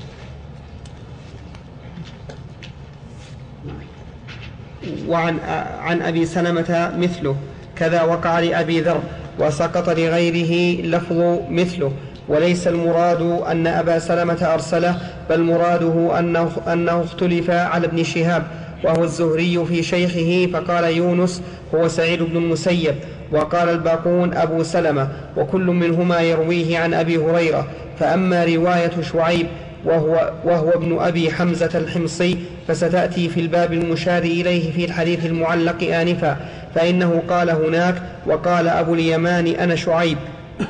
وعن عن أبي سلمة مثله، كذا وقع لأبي ذر، وسقط لغيره لفظ مثله. وليس المراد أن أبا سلمة أرسله، بل مراده أنه, أنه اختلف على ابن شهاب وهو الزهري في شيخه، فقال يونس هو سعيد بن المسيب، وقال الباقون أبو سلمة، وكل منهما يرويه عن أبي هريرة. فأما رواية شعيب وهو, وهو ابن أبي حمزة الحمصي فستأتي في الباب المشار إليه في الحديث المعلق آنفا، فإنه قال هناك وقال أبو اليمان أنا شعيب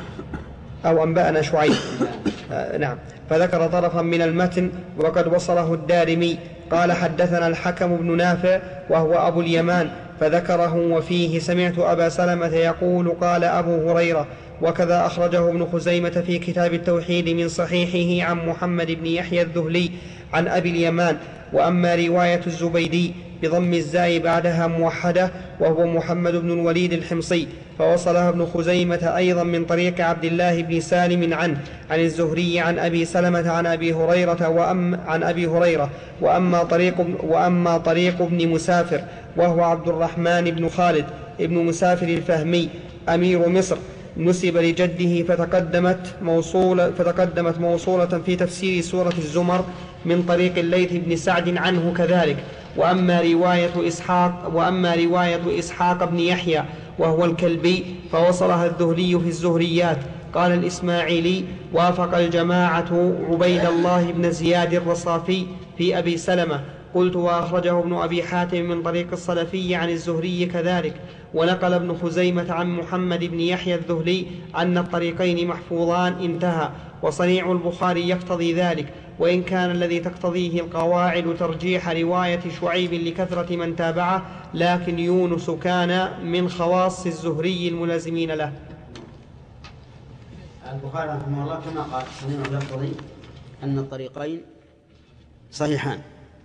أو أنبأنا شعيب آه نعم، فذكر طرفا من المتن وقد وصله الدارمي. قال حدثنا الحكم بن نافع وهو أبو اليمان فذكره، وفيه سمعت أبا سلمة يقول قال أبو هريرة. وكذا أخرجه ابن خزيمة في كتاب التوحيد من صحيحه عن محمد بن يحيى الذهلي عن أبي اليمان. وأما رواية الزبيدي بضم الزاي بعدها موحدة وهو محمد بن الوليد الحمصي فوصلها ابن خزيمة أيضا من طريق عبد الله بن سالم عنه عن الزهري عن أبي سلمة عن أبي هريرة وأم عن أبي هريرة. وأما طريق, وأما طريق ابن مسافر وهو عبد الرحمن بن خالد ابن مسافر الفهمي أمير مصر نسب لجده فتقدمت موصولة, فتقدمت موصولة في تفسير سورة الزمر من طريق الليث بن سعد عنه كذلك. وأما رواية إسحاق, وأما رواية إسحاق بن يحيى وهو الكلبي فوصلها الذهلي في الزهريات. قال الإسماعيلي وافق الجماعة عبيد الله بن زياد الرصافي في أبي سلمة. قلت وأخرجه ابن أبي حاتم من طريق الصلفي عن الزهري كذلك. ونقل ابن خزيمة عن محمد بن يحيى الذهلي أن الطريقين محفوظان انتهى. وصنيع البخاري يقتضي ذلك، وإن كان الذي تقتضيه القواعد ترجيح رواية شعيب لكثرة من تابعه، لكن يونس كان من خواص الزهري الملازمين له. البخاري رحمه الله كما قال صنيع يقتضي أن الطريقين صحيحان،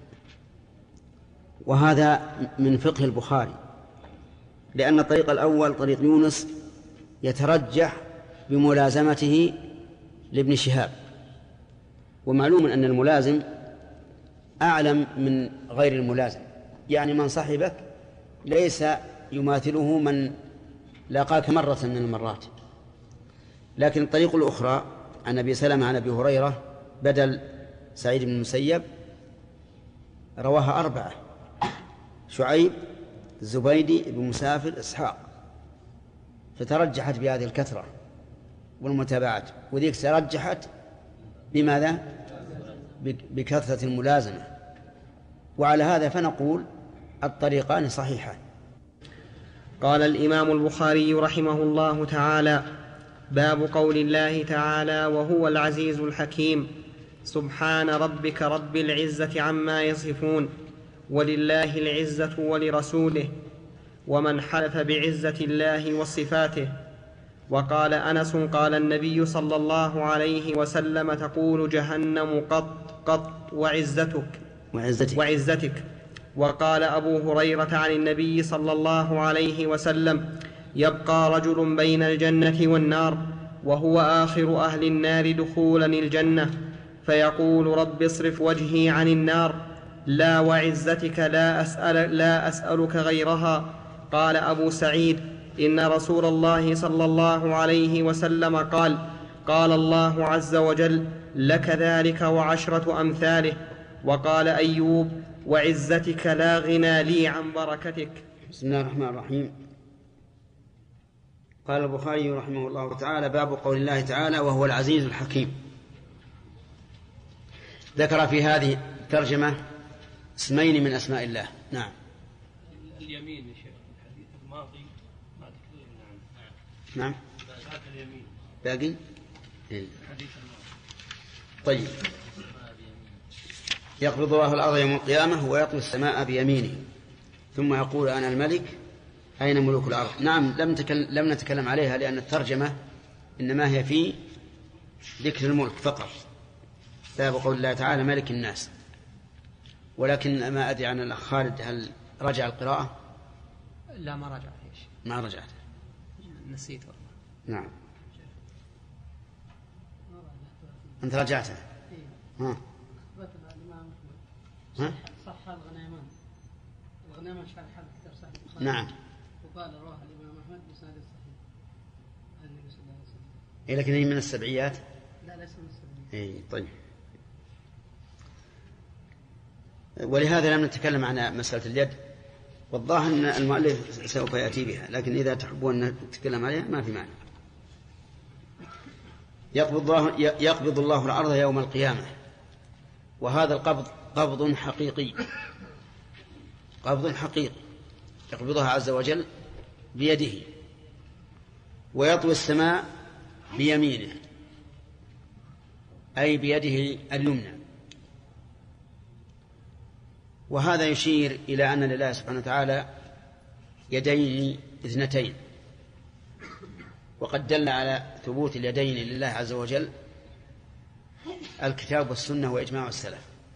وهذا من فقه البخاري، لأن الطريق الأول طريق يونس يترجح بملازمته لابن شهاب، ومعلوم أن الملازم أعلم من غير الملازم، يعني من صحبك ليس يماثله من لاقاك مرة من المرات. لكن الطريق الأخرى عن أبي سلمة عن أبي هريرة بدل سعيد بن المسيب رواها أربعة: شعيب، الزبيدي، ابن مسافر، إسحاق، فترجحت بهذه الكثرة والمتابعات، وذيك ترجحت بماذا؟ بكثرة الملازمة. وعلى هذا فنقول الطريقان صحيحان. قال الإمام البخاري رحمه الله تعالى: باب قول الله تعالى: وهو العزيز الحكيم. سبحان ربك رب العزة عما يصفون، ولله العزة ولرسوله، ومن حلف بعزة الله وصفاته. وقال أنس: قال النبي صلى الله عليه وسلم: تقول جهنم قط قط وعزتك وعزتك, وعزتك. وقال أبو هريرة عن النبي صلى الله عليه وسلم: يبقى رجل بين الجنة والنار وهو آخر أهل النار دخولا الجنة، فيقول: رب اصرف وجهي عن النار، لا وعزتك لا, أسأل لا أسألك غيرها. قال أبو سعيد: إن رسول الله صلى الله عليه وسلم قال: قال الله عز وجل: لك ذلك وعشرة أمثاله. وقال أيوب: وعزتك لا غنى لي عن بركتك. بسم الله الرحمن الرحيم. قال البخاري رحمه الله تعالى: باب قول الله تعالى: وهو العزيز الحكيم. ذكر في هذه الترجمة اسمين من أسماء الله. نعم. اليمين يا شيخ، الحديث الماضي ما تكلمنا عنه. نعم. باقي اليمين. باقي؟ إيه. الحديث الماضي. طيب. يقبض الله الأرض يوم القيامة ويطوي السماء بيمينه ثم يقول: أنا الملك أين ملوك الأرض. نعم، لم, تكلم لم نتكلم عليها لأن الترجمة إنما هي في ذكر الملك فقط. باب قول الله تعالى: ملك الناس. ولكن ما أدري عن الأخ خالد هل رجع القراءة؟ لا، ما رجعت. ما رجعت، نسيت والله. نعم. أنت رجعته؟ ها؟ ها؟ صح الغنيمان الغنيمان شحال حال كثير صحيح. نعم. وقال رواه الإمام أحمد بسند صحيح عن النبي صلى الله عليه وسلم. إيه، لكن هي من السبعيات؟ لا، ليس من السبعيات. إيه، طيب. ولهذا لم نتكلم عن مسألة اليد، والظاهر أن المؤلف سوف يأتي بها، لكن إذا تحبون أن نتكلم عليها ما في معنى. يقبض الله, يقبض الله الأرض يوم القيامة، وهذا القبض قبض حقيقي، قبض حقيقي يقبضها عز وجل بيده، ويطوي السماء بيمينه أي بيده اليمنى. وهذا يشير إلى أن لله سبحانه وتعالى يدين اثنتين، وقد دل على ثبوت اليدين لله عز وجل الكتاب والسنة وإجماع السلف.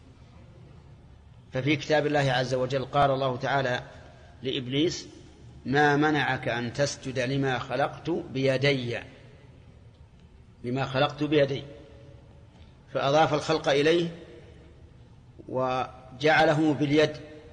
ففي كتاب الله عز وجل قال الله تعالى لإبليس: ما منعك أن تسجد لما خلقت بيدي، لما خلقت بيدي، فأضاف الخلق إليه وجعله باليد.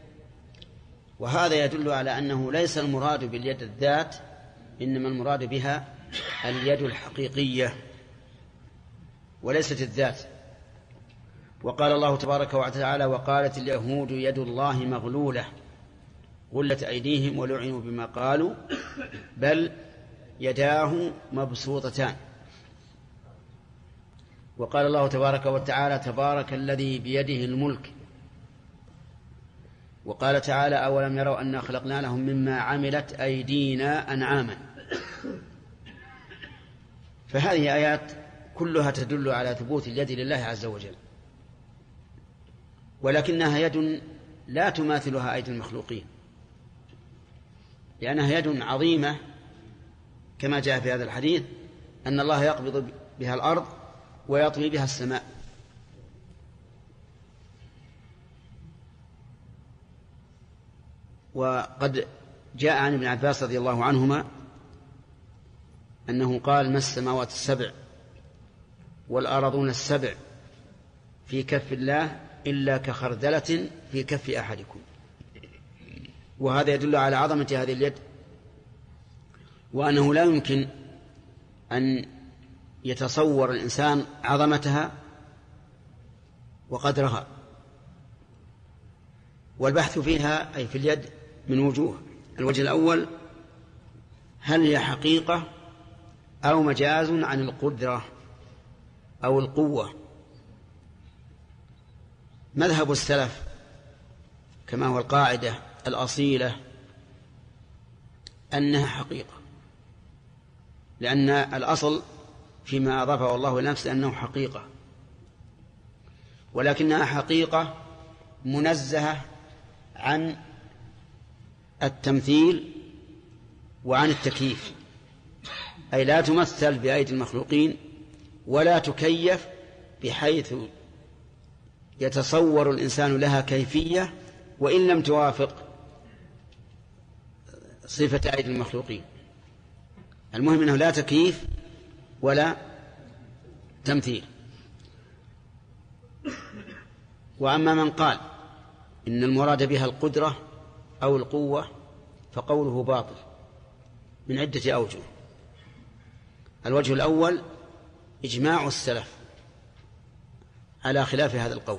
وهذا يدل على أنه ليس المراد باليد الذات، إنما المراد بها اليد الحقيقية وليست الذات. وقال الله تبارك وتعالى: وقالت اليهود يد الله مغلولة غلت أيديهم ولعنوا بما قالوا بل يداه مبسوطتان. وقال الله تبارك وتعالى: تبارك الذي بيده الملك. وقال تعالى: أولم يروا أنا خلقنا لهم مما عملت أيدينا أنعاما. فهذه آيات كلها تدل على ثبوت اليد لله عز وجل، ولكنها يد لا تماثلها أيدي المخلوقين، لأنها يد عظيمة كما جاء في هذا الحديث أن الله يقبض بها الأرض ويطوي بها السماء. وقد جاء عن ابن عباس رضي الله عنهما أنه قال: ما السماوات السبع والأرضون السبع في كف الله إلا كخردلة في كف أحدكم. وهذا يدل على عظمة هذه اليد، وأنه لا يمكن أن يتصور الإنسان عظمتها وقدرها. والبحث فيها أي في اليد من وجوه: الوجه الأول: هل هي حقيقة أو مجاز عن القدرة أو القوة؟ مذهب السلف كما هو القاعدة الأصيلة أنها حقيقة، لأن الأصل فيما أضافه الله إلى نفسه أنه حقيقة، ولكنها حقيقة منزهة عن التمثيل وعن التكييف، أي لا تمثل بأيدي المخلوقين ولا تكيف بحيث يتصور الإنسان لها كيفية وإن لم توافق صفة أيدي المخلوقين. المهم أنه لا تكييف ولا تمثيل. وأما من قال إن المراد بها القدرة أو القوة فقوله باطل من عدة أوجه. الوجه الأول إجماع السلف على خلاف هذا القول،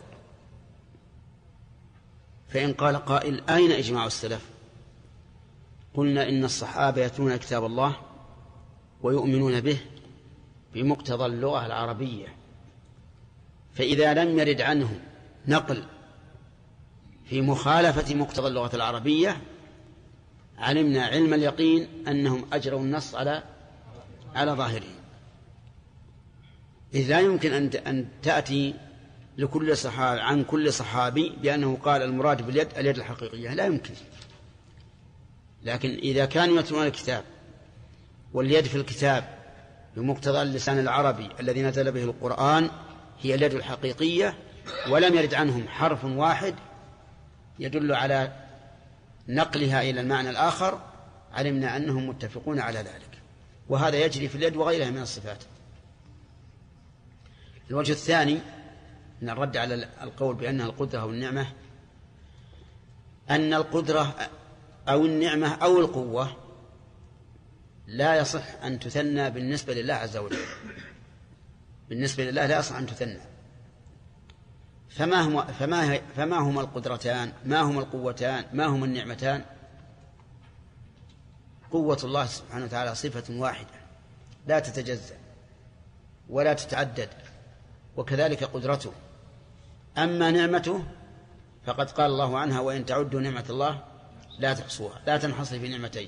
فإن قال قائل أين إجماع السلف؟ قلنا إن الصحابة يتلون كتاب الله ويؤمنون به بمقتضى اللغة العربية، فإذا لم يرد عنه نقل في مخالفة مقتضى اللغة العربية علمنا علم اليقين أنهم أجروا النص على على ظاهره. إذ لا يمكن أن تأتي لكل صحابي عن كل صحابي بأنه قال المراد باليد اليد الحقيقية، لا يمكن. لكن إذا كانوا يتلون الكتاب واليد في الكتاب بمقتضى اللسان العربي الذي نزل به القرآن هي اليد الحقيقية، ولم يرد عنهم حرف واحد يدل على نقلها إلى المعنى الآخر، علمنا أنهم متفقون على ذلك. وهذا يجري في اليد وغيرها من الصفات. الوجه الثاني من الرد على القول بأنها القدرة أو النعمة، أن القدرة أو النعمة أو القوة لا يصح أن تثنى بالنسبة لله عز وجل. بالنسبة لله لا يصح أن تثنى. فما هما فما فما هما القدرتان؟ ما هما القوتان؟ ما هما النعمتان؟ قوة الله سبحانه وتعالى صفة واحدة لا تتجزأ ولا تتعدد، وكذلك قدرته. أما نعمته فقد قال الله عنها وإن تعدوا نعمة الله لا تحصوها، لا تنحصر في نعمتين.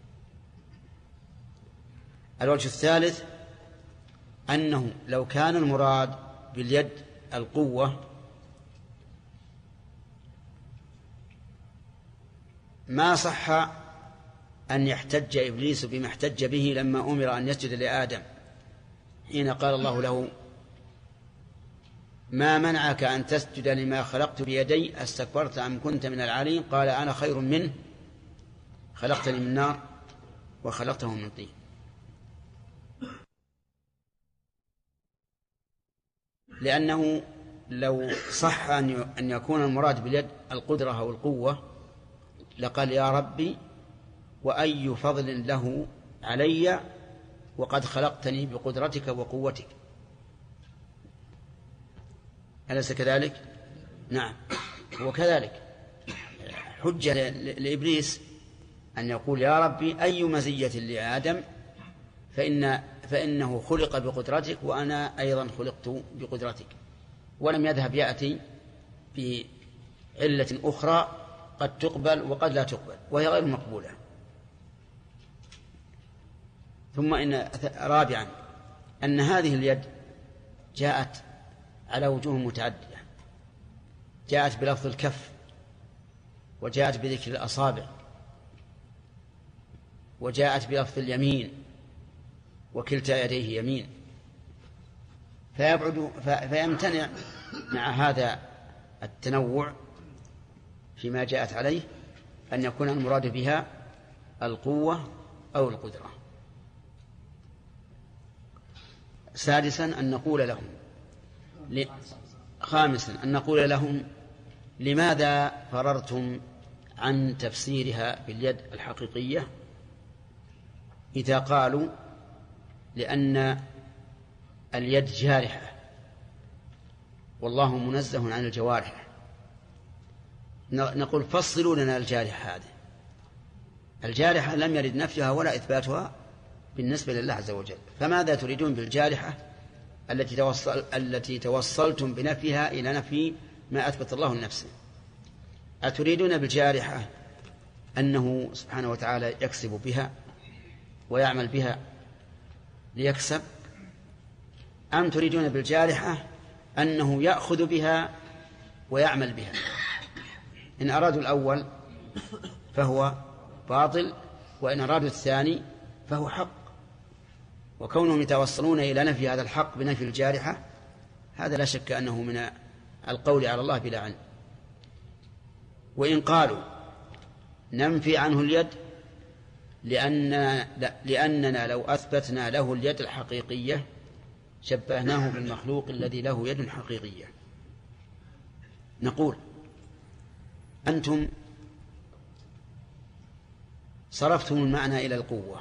الوجه الثالث أنه لو كان المراد باليد القوة ما صح أن يحتج إبليس بما احتج به لما أمر أن يسجد لآدم حين قال الله له ما منعك أن تسجد لما خلقت بيدي استكبرت أم كنت من العالين؟ قال أنا خير منه خلقتني من نار وخلقته من طين. لأنه لو صح أن يكون المراد باليد القدرة أو القوة لقال يا ربي وأي فضل له علي وقد خلقتني بقدرتك وقوتك. أليس كذلك؟ نعم. وكذلك حجة لإبليس أن يقول يا ربي أي مزية لآدم فإن فإنه خلق بقدرتك وأنا أيضا خلقت بقدرتك، ولم يذهب يأتي بعلة أخرى قد تقبل وقد لا تقبل وهي غير مقبولة. ثم إن رابعا أن هذه اليد جاءت على وجوه متعددة، جاءت بلفظ الكف، وجاءت بذكر الأصابع، وجاءت بلفظ اليمين وكلتا يديه يمين، فيبعد فيمتنع مع هذا التنوع فيما جاءت عليه أن يكون المراد بها القوة أو القدرة. سادسا أن نقول لهم ل... خامسا أن نقول لهم لماذا فررتم عن تفسيرها باليد الحقيقية إذا قالوا لأن اليد جارحة والله منزه عن الجوارح. نقول فصلوا لنا الجارحة هذه. الجارحة لم يرد نفيها ولا إثباتها بالنسبة لله عز وجل، فماذا تريدون بالجارحة التي توصل التي توصلتم بنفيها إلى نفي ما أثبت الله لنفسه؟ أتريدون بالجارحة أنه سبحانه وتعالى يكسب بها ويعمل بها ليكسب، أم تريدون بالجارحة أنه يأخذ بها ويعمل بها؟ إن أرادوا الأول فهو باطل، وإن أرادوا الثاني فهو حق. وكونهم يتوصلون إلى نفي هذا الحق بنفي الجارحة هذا لا شك أنه من القول على الله بلا علم. وإن قالوا ننفي عنه اليد لأننا, لأننا لو أثبتنا له اليد الحقيقية شبهناه بالمخلوق الذي له يد حقيقية، نقول أنتم صرفتم المعنى إلى القوة،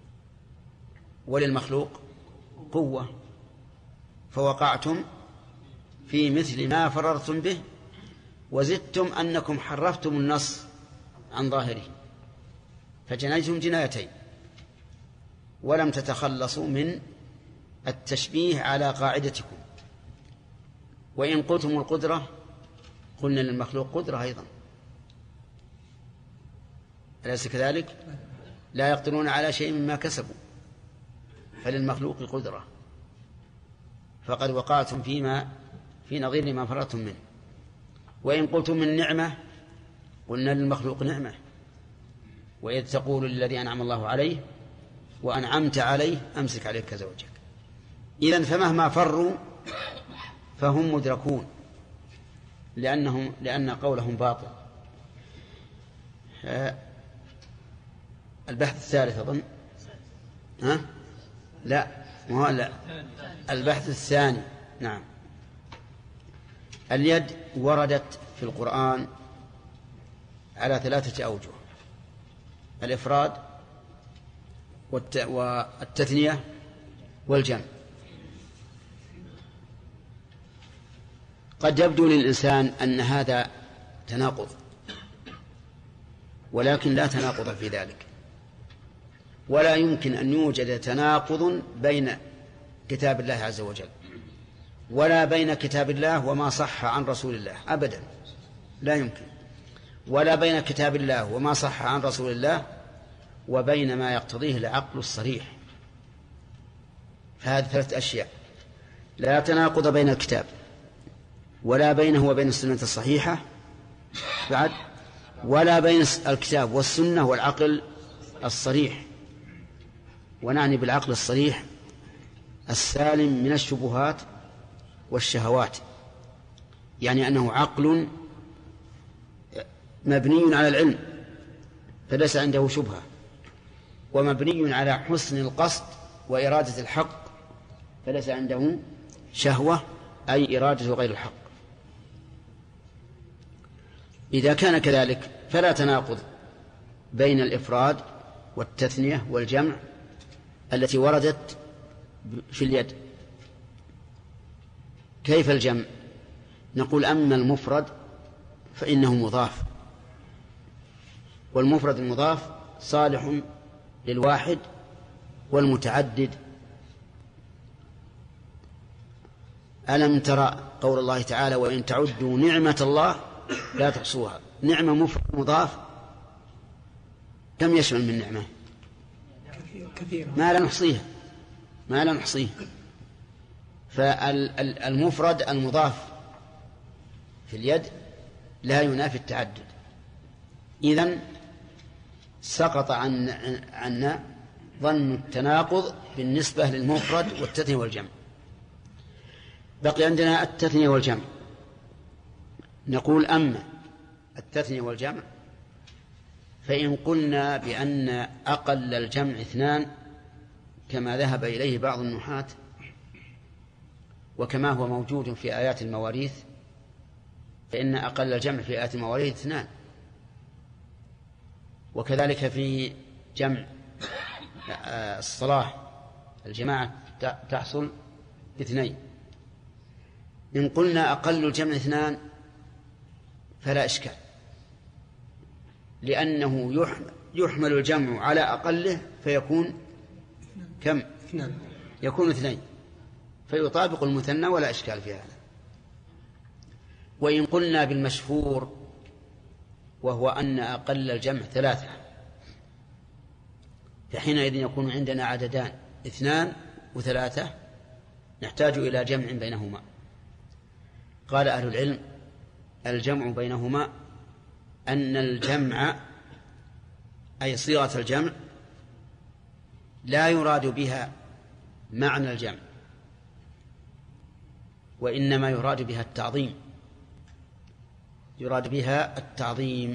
وللمخلوق قوة، فوقعتم في مثل ما فررتم به، وزدتم أنكم حرفتم النص عن ظاهره فجنيتم جنايتين، ولم تتخلصوا من التشبيه على قاعدتكم. وإن قلتم القدرة قلنا للمخلوق قدرة أيضا، أليس كذلك؟ لا يقدرون على شيء مما كسبوا، فللمخلوق قدرة، فقد وقعتم فيما في نظير ما فررتم منه. وإن قلتم من نعمة قلنا للمخلوق نعمة، وإذ تقول للذي أنعم الله عليه وأنعمت عليه أمسك عليك زوجك. إذن فمهما فروا فهم مدركون، لأنهم لأن قولهم باطل. البحث الثالث أظن، ها؟ لا ما لا البحث الثاني. نعم. اليد وردت في القرآن على ثلاثة أوجه: الإفراد والتثنية والجمع. قد يبدو للإنسان أن هذا تناقض، ولكن لا تناقض في ذلك، ولا يمكن أن يوجد تناقض بين كتاب الله عز وجل ولا بين كتاب الله وما صح عن رسول الله أبدا، لا يمكن، ولا بين كتاب الله وما صح عن رسول الله وبين ما يقتضيه العقل الصريح. فهذه ثلاث أشياء: لا تناقض بين الكتاب ولا بينه وبين السنة الصحيحة بعد، ولا بين الكتاب والسنة والعقل الصريح. ونعني بالعقل الصريح السالم من الشبهات والشهوات، يعني أنه عقل مبني على العلم فليس عنده شبهة، ومبني على حسن القصد وإرادة الحق فليس عنده شهوة أي إرادة غير الحق. إذا كان كذلك فلا تناقض بين الإفراد والتثنية والجمع التي وردت في اليد. كيف الجمع؟ نقول أما المفرد فإنه مضاف، والمفرد المضاف صالح للواحد والمتعدد. ألم ترى قول الله تعالى: وإن تعدوا نعمة الله لا تحصوها. نعمة مفرد مضاف كم يشمل من نعمة؟ ما لا نحصيها ما لا نحصيه. فالمفرد المضاف في اليد لا ينافي التعدد. إذن سقط عن عنا ظن التناقض بالنسبة للمفرد والتثنية والجمع. بقي عندنا التثنية والجمع. نقول أما التثنية والجمع فإن قلنا بأن أقل الجمع اثنان كما ذهب إليه بعض النحاة وكما هو موجود في آيات المواريث، فإن أقل الجمع في آيات المواريث اثنان، وكذلك في جمع الصلاة الجماعة تحصل باثنين. إن قلنا أقل الجمع اثنان فلا إشكال، لأنه يحمل الجمع على أقله فيكون كم؟ يكون اثنين، فيطابق المثنى ولا إشكال في هذا. وإن قلنا بالمشهور وهو أن أقل الجمع ثلاثة، فحينئذ يكون عندنا عددان: اثنان وثلاثة نحتاج إلى جمع بينهما. قال أهل العلم الجمع بينهما أن الجمع أي صيغة الجمع لا يراد بها معنى الجمع، وإنما يراد بها التعظيم، يراد بها التعظيم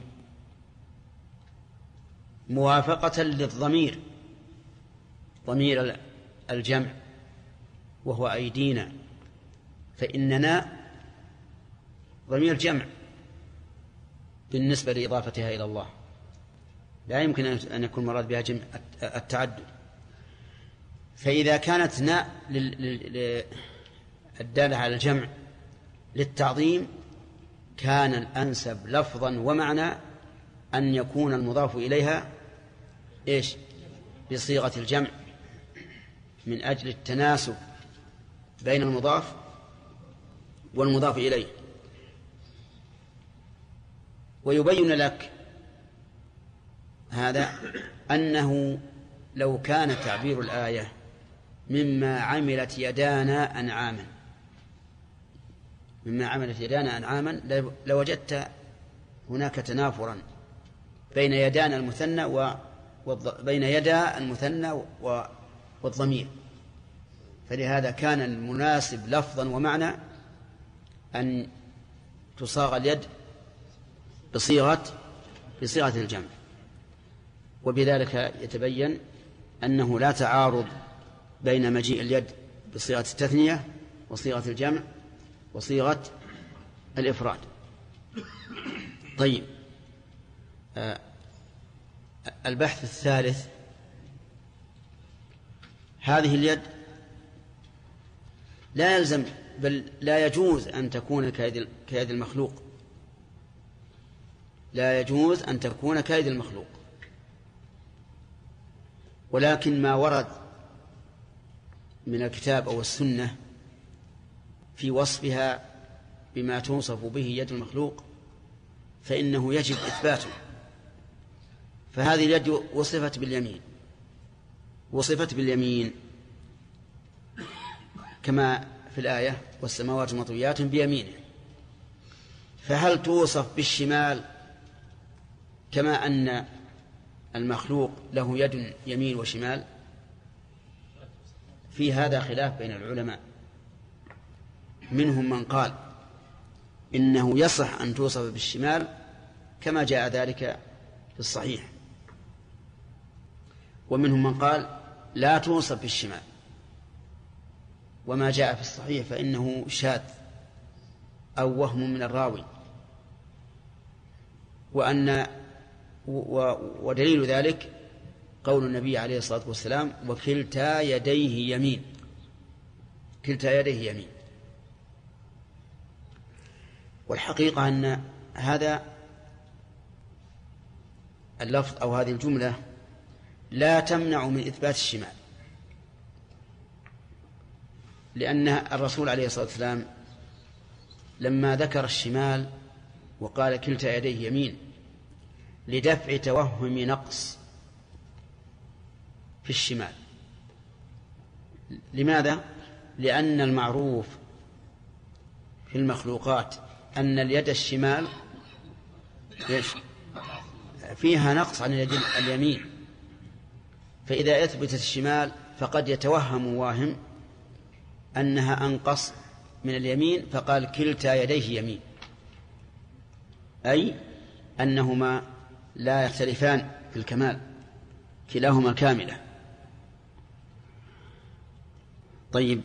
موافقة للضمير، ضمير الجمع وهو أيدينا، فإننا ضمير جمع بالنسبة لإضافتها إلى الله، لا يمكن أن يكون مراد بها جمع التعدد. فإذا كانت ناء الدالة على الجمع للتعظيم كان الأنسب لفظا ومعنى أن يكون المضاف إليها إيش؟ بصيغة الجمع، من أجل التناسب بين المضاف والمضاف إليه. ويبين لك هذا أنه لو كان تعبير الآية مما عملت يدانا أنعاما مما عملت يدانا أنعاما لوجدت هناك تنافرا بين يدانا المثنى و بين يدا المثنى والضمير، فلهذا كان المناسب لفظا ومعنى أن تصاغ اليد بصيغة بصيغة الجمع. وبذلك يتبين أنه لا تعارض بين مجيء اليد بصيغة التثنية وصيغة الجمع وصيغة الإفراد. طيب، آه البحث الثالث: هذه اليد لا يلزم بل لا يجوز أن تكون كيد المخلوق، لا يجوز أن تكون كيد المخلوق، ولكن ما ورد من الكتاب أو السنة في وصفها بما توصف به يد المخلوق فإنه يجب إثباته. فهذه اليد وصفت باليمين وصفت باليمين كما في الآية: والسماوات مطويات بيمينه. فهل توصف بالشمال كما أن المخلوق له يد يمين وشمال؟ في هذا خلاف بين العلماء، منهم من قال إنه يصح أن توصف بالشمال كما جاء ذلك في الصحيح، ومنهم من قال لا توصف بالشمال، وما جاء في الصحيح فإنه شاذ أو وهم من الراوي. وأن ودليل ذلك قول النبي عليه الصلاة والسلام: وكلتا يديه يمين، كلتا يديه يمين. والحقيقة أن هذا اللفظ أو هذه الجملة لا تمنع من إثبات الشمال، لأن الرسول عليه الصلاة والسلام لما ذكر الشمال وقال كلتا يديه يمين لدفع توهم نقص في الشمال. لماذا؟ لأن المعروف في المخلوقات أن اليد الشمال فيها نقص عن اليد اليمين، فإذا أثبتت الشمال فقد يتوهم واهم أنها أنقص من اليمين، فقال كلتا يديه يمين، أي أنهما لا يختلفان في الكمال، كلاهما كاملة. طيب،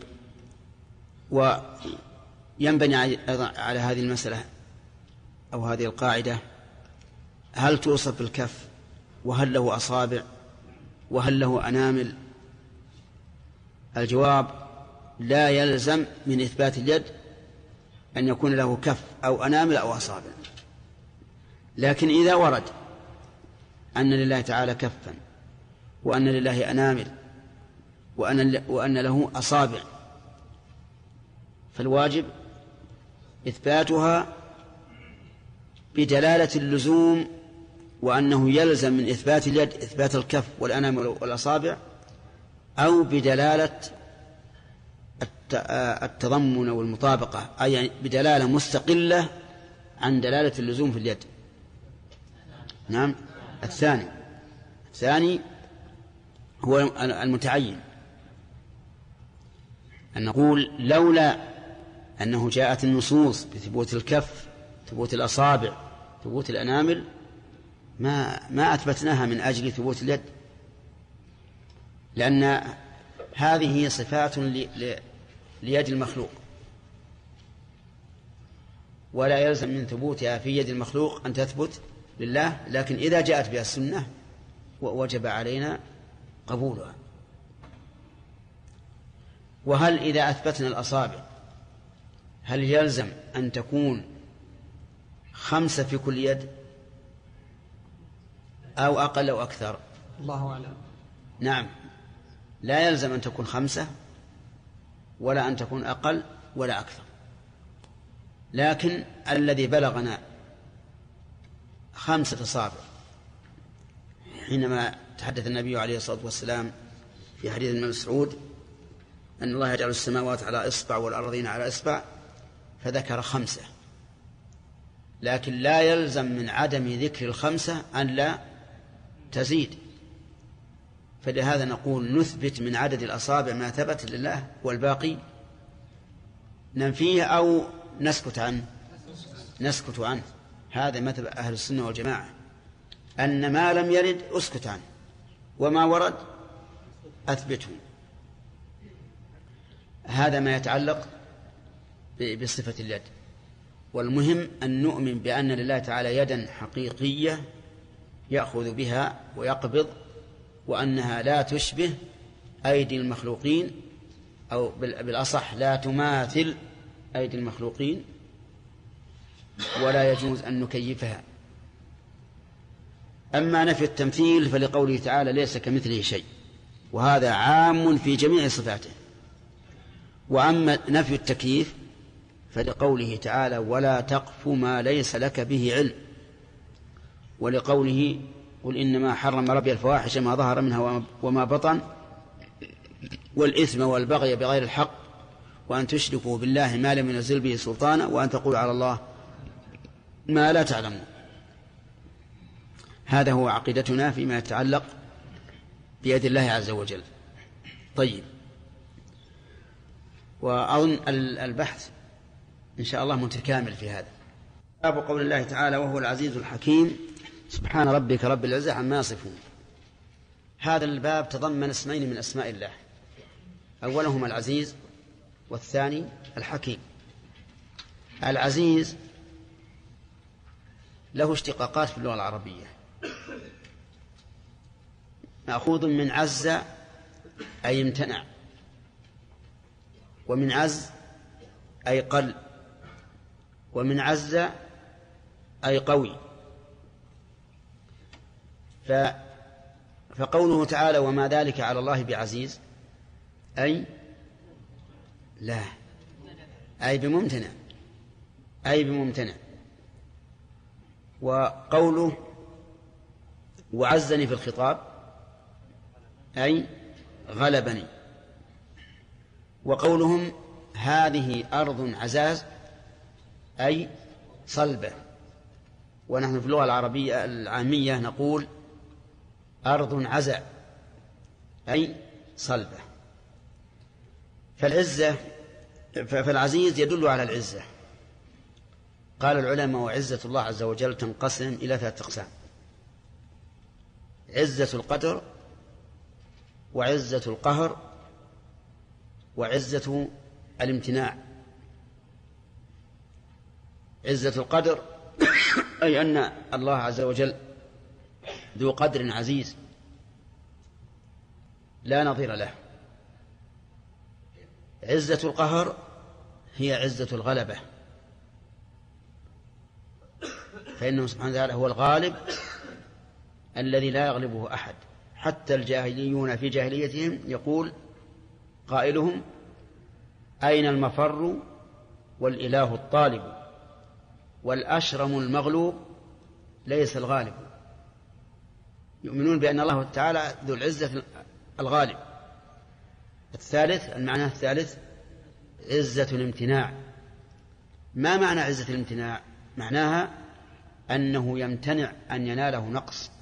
وينبني على هذه المسألة أو هذه القاعدة: هل توصف بالكف؟ وهل له أصابع؟ وهل له أنامل؟ الجواب: لا يلزم من إثبات اليد أن يكون له كف أو أنامل أو أصابع، لكن إذا ورد أن لله تعالى كفا وأن لله أنامل وأن, وأن له أصابع فالواجب إثباتها بدلالة اللزوم، وأنه يلزم من إثبات اليد إثبات الكف والأنامل والأصابع، أو بدلالة التضمن والمطابقة، أي بدلالة مستقلة عن دلالة اللزوم في اليد. نعم. الثاني الثاني هو المتعين، أن نقول لولا أنه جاءت النصوص بثبوت الكف، ثبوت الأصابع، ثبوت الأنامل، ما ما أثبتناها من أجل ثبوت اليد، لأن هذه صفات ليد المخلوق، ولا يلزم من ثبوتها في يد المخلوق أن تثبت لله، لكن إذا جاءت بها السنة وجب علينا قبولها. وهل إذا أثبتنا الأصابع هل يلزم أن تكون خمسة في كل يد أو أقل أو أكثر؟ الله أعلم. نعم، لا يلزم أن تكون خمسة ولا أن تكون أقل ولا أكثر، لكن الذي بلغنا خمسة أصابع حينما تحدث النبي عليه الصلاة والسلام في حديث ابن مسعود أن الله يجعل السماوات على إصبع والأرضين على إصبع، فذكر خمسة، لكن لا يلزم من عدم ذكر الخمسة أن لا تزيد. فلهذا نقول نثبت من عدد الأصابع ما ثبت لله، والباقي ننفيه أو نسكت عنه نسكت عنه هذا مذهب أهل السنة والجماعة، أن ما لم يرد أسكت عنه، وما ورد أثبته. هذا ما يتعلق بصفة اليد. والمهم أن نؤمن بأن لله تعالى يدا حقيقية يأخذ بها ويقبض، وأنها لا تشبه أيدي المخلوقين، أو بالأصح لا تماثل أيدي المخلوقين، ولا يجوز أن نكيفها. أما نفي التمثيل فلقوله تعالى ليس كمثله شيء، وهذا عام في جميع صفاته. وأما نفي التكييف فلقوله تعالى ولا تقف ما ليس لك به علم، ولقوله قل إنما حرم ربي الفواحش ما ظهر منها وما بطن والإثم والبغي بغير الحق وأن تشركوا بالله ما لم ينزل به سلطانا وأن تقولوا على الله ما لا تعلمون. هذا هو عقيدتنا فيما يتعلق بيد الله عز وجل. طيب، وأظن البحث إن شاء الله متكامل في هذا. باب قول الله تعالى وهو العزيز الحكيم سبحان ربك رب العزة عما يصفون. هذا الباب تضمن اسمين من أسماء الله، أولهما العزيز والثاني الحكيم. العزيز له اشتقاقات في اللغة العربية، مأخوذ من عز أي امتنع، ومن عز أي قل، ومن عز أي قوي. ف... فقوله تعالى وما ذلك على الله بعزيز أي لا أي بممتنع أي بممتنع. وقوله وعزني في الخطاب أي غلبني. وقولهم هذه أرض عزاز أي صلبة، ونحن في اللغة العربية العامية نقول أرض عزا أي صلبة. فالعزة فالعزيز يدل على العزة. قال العلماء وعزة الله عز وجل تنقسم إلى ثلاثة أقسام: عزة القدر، وعزة القهر، وعزة الامتناع. عزة القدر أي أن الله عز وجل ذو قدر عزيز لا نظير له. عزة القهر هي عزة الغلبة، فإنه سبحانه وتعالى هو الغالب الذي لا يغلبه أحد. حتى الجاهليون في جاهليتهم يقول قائلهم أين المفر والإله الطالب والأشرم المغلوب ليس الغالب. يؤمنون بأن الله تعالى ذو العزة الغالب. الثالث المعنى الثالث عزة الامتناع. ما معنى عزة الامتناع؟ معناها أنه يمتنع أن يناله نقص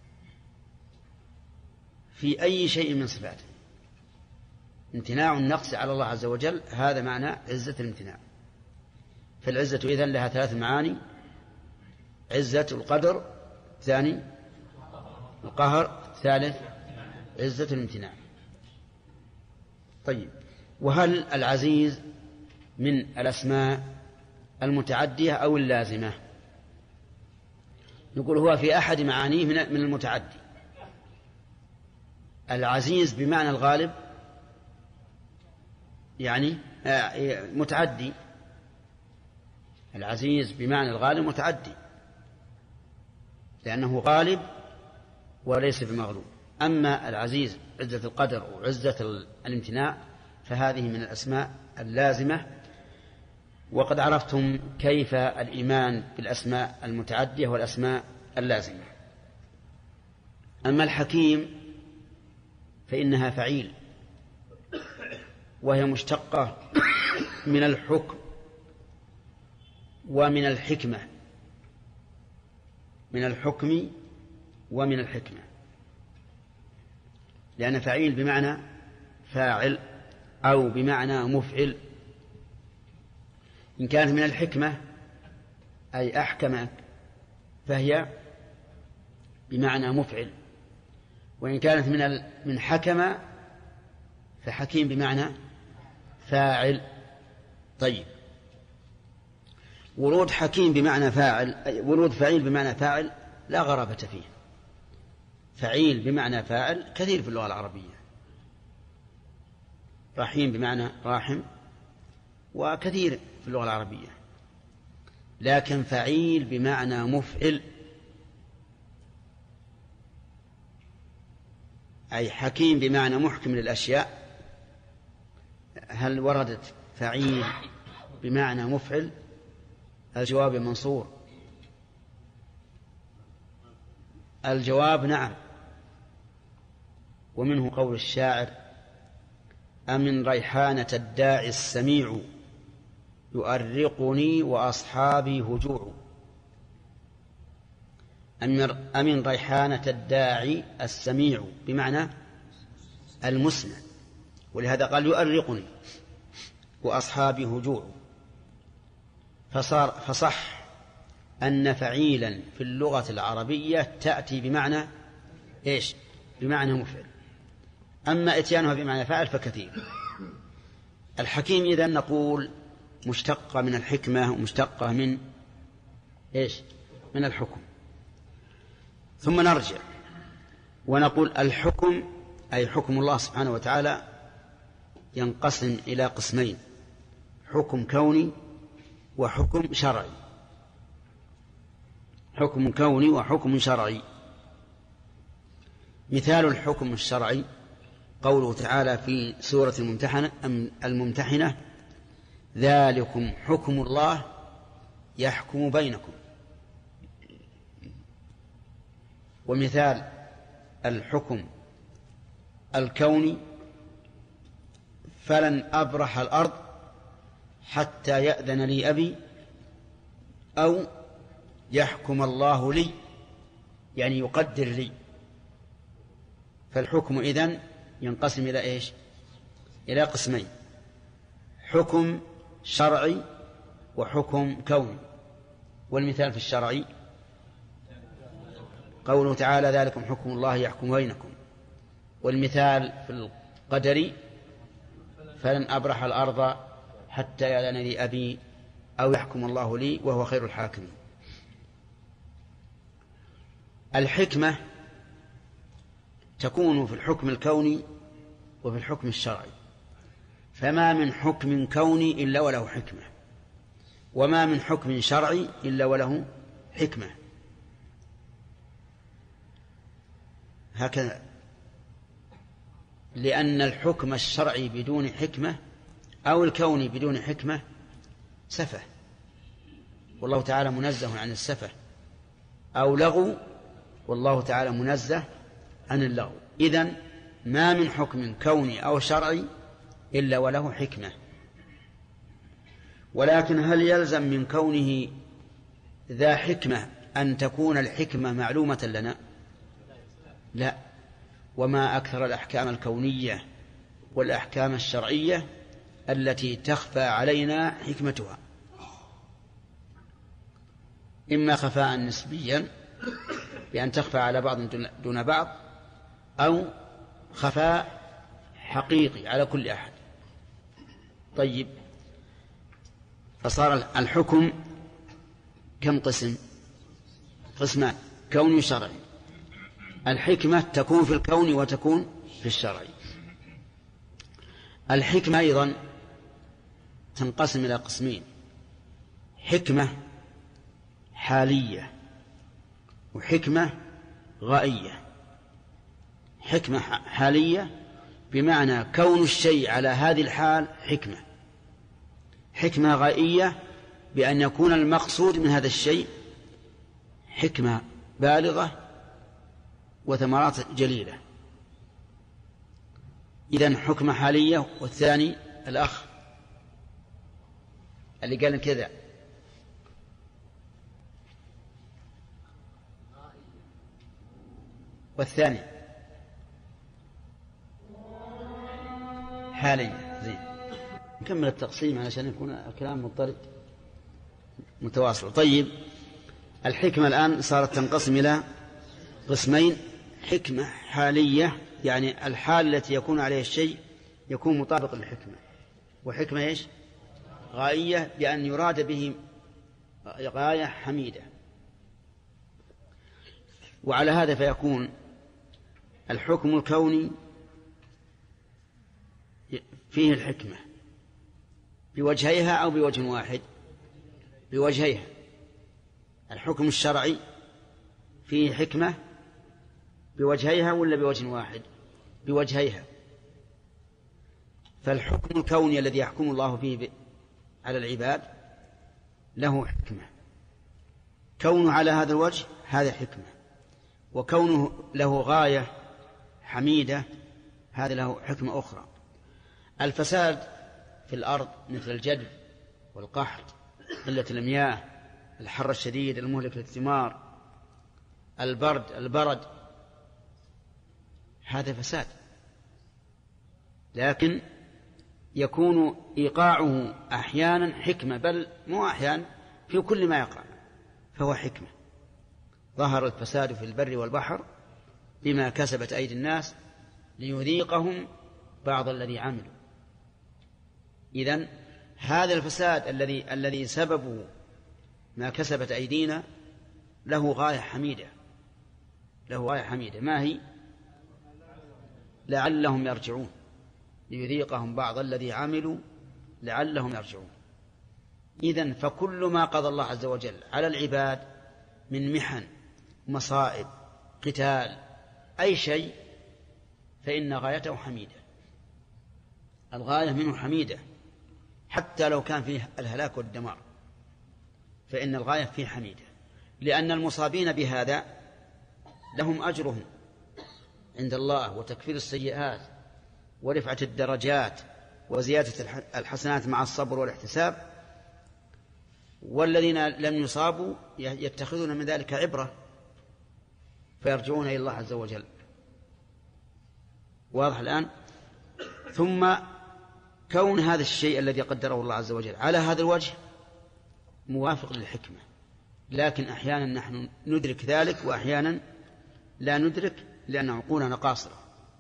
في أي شيء من صفاته. امتناع النقص على الله عز وجل، هذا معنى عزة الامتناع. فالعزة إذن لها ثلاث معاني: عزة القدر، ثاني القهر، ثالث عزة الامتناع. طيب، وهل العزيز من الأسماء المتعدية أو اللازمة؟ نقول هو في أحد معانيه من المتعدي. العزيز بمعنى الغالب، يعني متعدي. العزيز بمعنى الغالب متعدي، لأنه غالب وليس بمغلوب. أما العزيز عزة القدر وعزة الامتناع فهذه من الأسماء اللازمة. وقد عرفتم كيف الإيمان بالأسماء المتعدية والأسماء اللازمة. أما الحكيم فإنها فعيل، وهي مشتقة من الحكم ومن الحكمة، من الحكم ومن الحكمة، لأن فعيل بمعنى فاعل أو بمعنى مفعل. إن كانت من الحكمة أي أحكم فهي بمعنى مفعل، وإن كانت من من حكم فحكيم بمعنى فاعل. طيب، ورود حكيم بمعنى فاعل، ورود فعيل بمعنى فاعل لا غرابة فيه. فعيل بمعنى فاعل كثير في اللغة العربية، رحيم بمعنى راحم وكثير في اللغة العربية، لكن فعيل بمعنى مفعل أي حكيم بمعنى محكم للأشياء. هل وردت فعيل بمعنى مفعل؟ الجواب منصور. الجواب نعم. ومنه قول الشاعر: أمن ريحانة الداعي السميع يؤرقني وأصحابي هجوع. أمن ريحانة الداعي السميع بمعنى المسمع، ولهذا قال يؤرقني وأصحابي هجوع. فصار فصح أن فعيلا في اللغة العربية تأتي بمعنى إيش؟ بمعنى مفعل. أما إتيانها بمعنى فاعل فكثير. الحكيم إذن نقول مشتقة من الحكمة ومشتقة من إيش؟ من الحكم. ثم نرجع ونقول الحكم أي حكم الله سبحانه وتعالى ينقسم إلى قسمين: حكم كوني وحكم شرعي. حكم كوني وحكم شرعي. مثال الحكم الشرعي قوله تعالى في سورة الممتحنة, الممتحنة: ذلكم حكم الله يحكم بينكم. ومثال الحكم الكوني: فلن أبرح الأرض حتى يأذن لي أبي أو يحكم الله لي، يعني يقدر لي. فالحكم إذن ينقسم إلى إيش؟ إلى قسمين: حكم شرعي وحكم كوني. والمثال في الشرعي قوله تعالى: ذلكم حكم الله يحكم بينكم. والمثال في القدر: فلن أبرح الأرض حتى يأذن لي أبي أو يحكم الله لي وهو خير الحاكمين. الحكمة تكون في الحكم الكوني وفي الحكم الشرعي، فما من حكم كوني إلا وله حكمة، وما من حكم شرعي إلا وله حكمة. هكذا، لأن الحكم الشرعي بدون حكمة أو الكوني بدون حكمة سفه، والله تعالى منزه عن السفه، أو لغو والله تعالى منزه عن اللغو. إذن ما من حكم كوني أو شرعي إلا وله حكمة. ولكن هل يلزم من كونه ذا حكمة أن تكون الحكمة معلومة لنا؟ لا. وما أكثر الأحكام الكونية والأحكام الشرعية التي تخفى علينا حكمتها، إما خفاء نسبيا بأن تخفى على بعض دون بعض، أو خفاء حقيقي على كل أحد. طيب، فصار الحكم كم قسم؟ قسمان: كوني وشرعي. الحكمة تكون في الكون وتكون في الشرع. الحكمة أيضا تنقسم إلى قسمين: حكمة حالية وحكمة غائية. حكمة حالية بمعنى كون الشيء على هذه الحال حكمة. حكمة غائية بأن يكون المقصود من هذا الشيء حكمة بالغة وثمرات جليلة. إذن حكمة حالية. والثاني الأخ اللي قال كذا، والثاني حالية. زين، نكمل التقسيم علشان يكون الكلام مضطرد متواصل. طيب، الحكمة الآن صارت تنقسم إلى قسمين: حكمة حالية، يعني الحال التي يكون عليه الشيء يكون مطابق للحكمة، وحكمة إيش؟ غائية، بأن يراد به غاية حميدة. وعلى هذا فيكون الحكم الكوني فيه الحكمة بوجهيها أو بوجه واحد؟ بوجهيها. الحكم الشرعي فيه حكمة بوجهيها ولا بوجه واحد؟ بوجهيها. فالحكم الكوني الذي يحكم الله فيه على العباد له حكمة، كونه على هذا الوجه هذا حكمة، وكونه له غاية حميدة هذا له حكمة أخرى. الفساد في الأرض مثل الجدب والقحط، قلة المياه، الحر الشديد المهلك للثمار، البرد البرد، هذا فساد، لكن يكون إيقاعه أحيانا حكمة، بل مو أحيانا، في كل ما يقع فهو حكمة. ظهر الفساد في البر والبحر بما كسبت أيدي الناس ليذيقهم بعض الذي عملوا. إذن هذا الفساد الذي الذي سببه ما كسبت أيدينا له غاية حميدة، له غاية حميدة. ما هي؟ لعلهم يرجعون، ليذيقهم بعض الذي عملوا لعلهم يرجعون. إذن فكل ما قضى الله عز وجل على العباد من محن، مصائب، قتال، أي شيء، فإن غايته حميدة. الغاية منه حميدة، حتى لو كان فيه الهلاك والدمار فإن الغاية فيه حميدة، لأن المصابين بهذا لهم أجرهم عند الله، وتكفير السيئات، ورفعة الدرجات، وزيادة الحسنات مع الصبر والاحتساب. والذين لم يصابوا يتخذون من ذلك عبرة فيرجعون إلى الله عز وجل. واضح الآن؟ ثم كون هذا الشيء الذي قدره الله عز وجل على هذا الوجه موافق للحكمة، لكن أحيانا نحن ندرك ذلك وأحيانا لا ندرك لأن عقولنا قاصرة.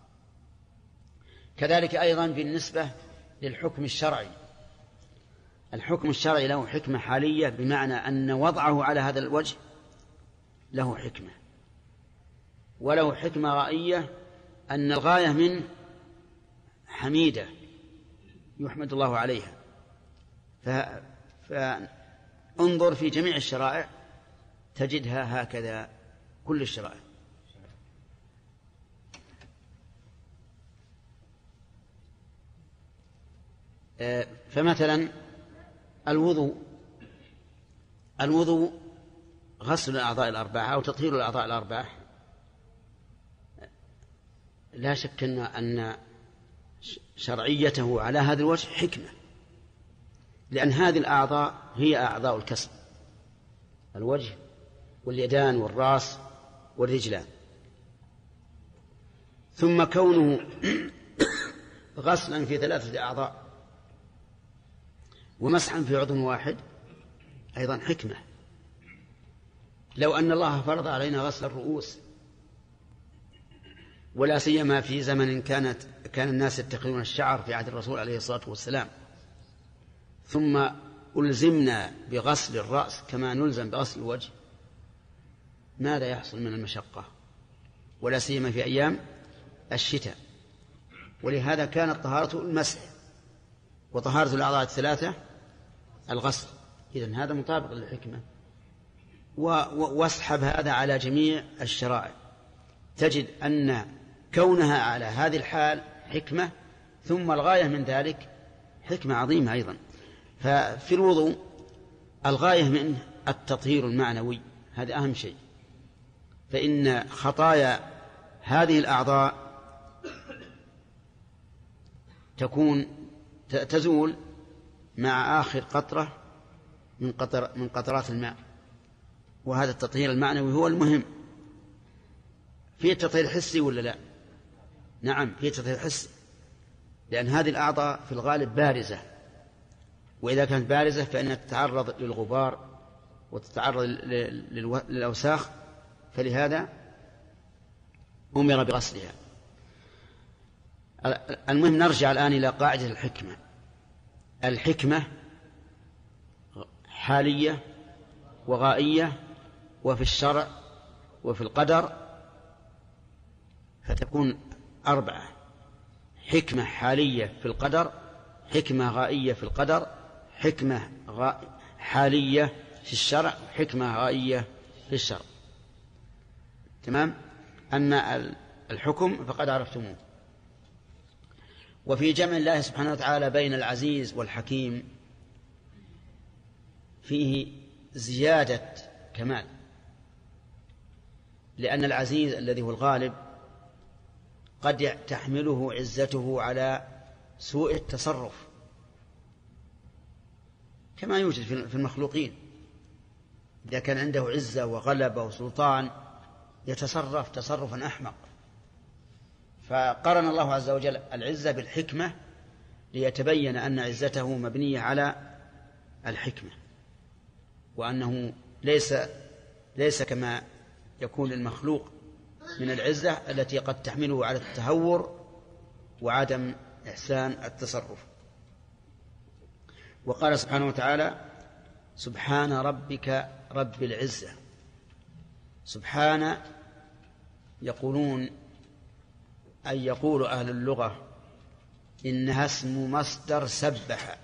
كذلك أيضا بالنسبة للحكم الشرعي، الحكم الشرعي له حكمة حالية بمعنى أن وضعه على هذا الوجه له حكمة، وله حكمة غائية أن الغاية منه حميدة يحمد الله عليها. فانظر في جميع الشرائع تجدها هكذا، كل الشرائع. فمثلا الوضوء، الوضوء غسل الأعضاء الأربعة أو تطهير الأعضاء الأربعة، لا شك أن شرعيته على هذا الوجه حكمة، لأن هذه الأعضاء هي أعضاء الكسب: الوجه واليدان والرأس والرجلان. ثم كونه غسلا في ثلاثة أعضاء ومسحا في عضو واحد أيضا حكمة. لو أن الله فرض علينا غسل الرؤوس، ولا سيما في زمن كانت كان الناس يتخذون الشعر في عهد الرسول عليه الصلاة والسلام، ثم ألزمنا بغسل الرأس كما نلزم بغسل الوجه، ماذا يحصل من المشقة؟ ولا سيما في أيام الشتاء. ولهذا كانت طهارة المسح، وطهارة الأعضاء الثلاثة الغسل. إذن هذا مطابق للحكمة. واسحب هذا على جميع الشرائع، تجد أن كونها على هذه الحال حكمة، ثم الغاية من ذلك حكمة عظيمة أيضا. ففي الوضوء الغاية منه التطهير المعنوي، هذا أهم شيء. فإن خطايا هذه الأعضاء تكون تزول مع آخر قطرة من قطر من قطرات الماء، وهذا التطهير المعنوي هو المهم. فيه تطهير حسي ولا لا؟ نعم، فيه تطهير حسي، لأن هذه الأعضاء في الغالب بارزة، وإذا كانت بارزة فإنها تتعرض للغبار وتتعرض للأوساخ، فلهذا أمر بغسلها. المهم نرجع الآن إلى قاعدة الحكمة. الحكمة حالية وغائية، وفي الشرع وفي القدر فتكون أربعة: حكمة حالية في القدر، حكمة غائية في القدر، حكمة غا... حالية في الشرع، حكمة غائية في الشرع. تمام؟ أما الحكم فقد عرفتموه. وفي جمع الله سبحانه وتعالى بين العزيز والحكيم فيه زيادة كمال، لأن العزيز الذي هو الغالب قد تحمله عزته على سوء التصرف، كما يوجد في المخلوقين. إذا كان عنده عزة وغلبة وسلطان يتصرف تصرفا أحمق، فقرن الله عز وجل العزة بالحكمة ليتبين أن عزته مبنية على الحكمة، وأنه ليس ليس كما يكون المخلوق من العزة التي قد تحمله على التهور وعدم إحسان التصرف. وقال سبحانه وتعالى: سبحان ربك رب العزة. سبحان يقولون أي يقول أهل اللغة إنها اسم مصدر سبح،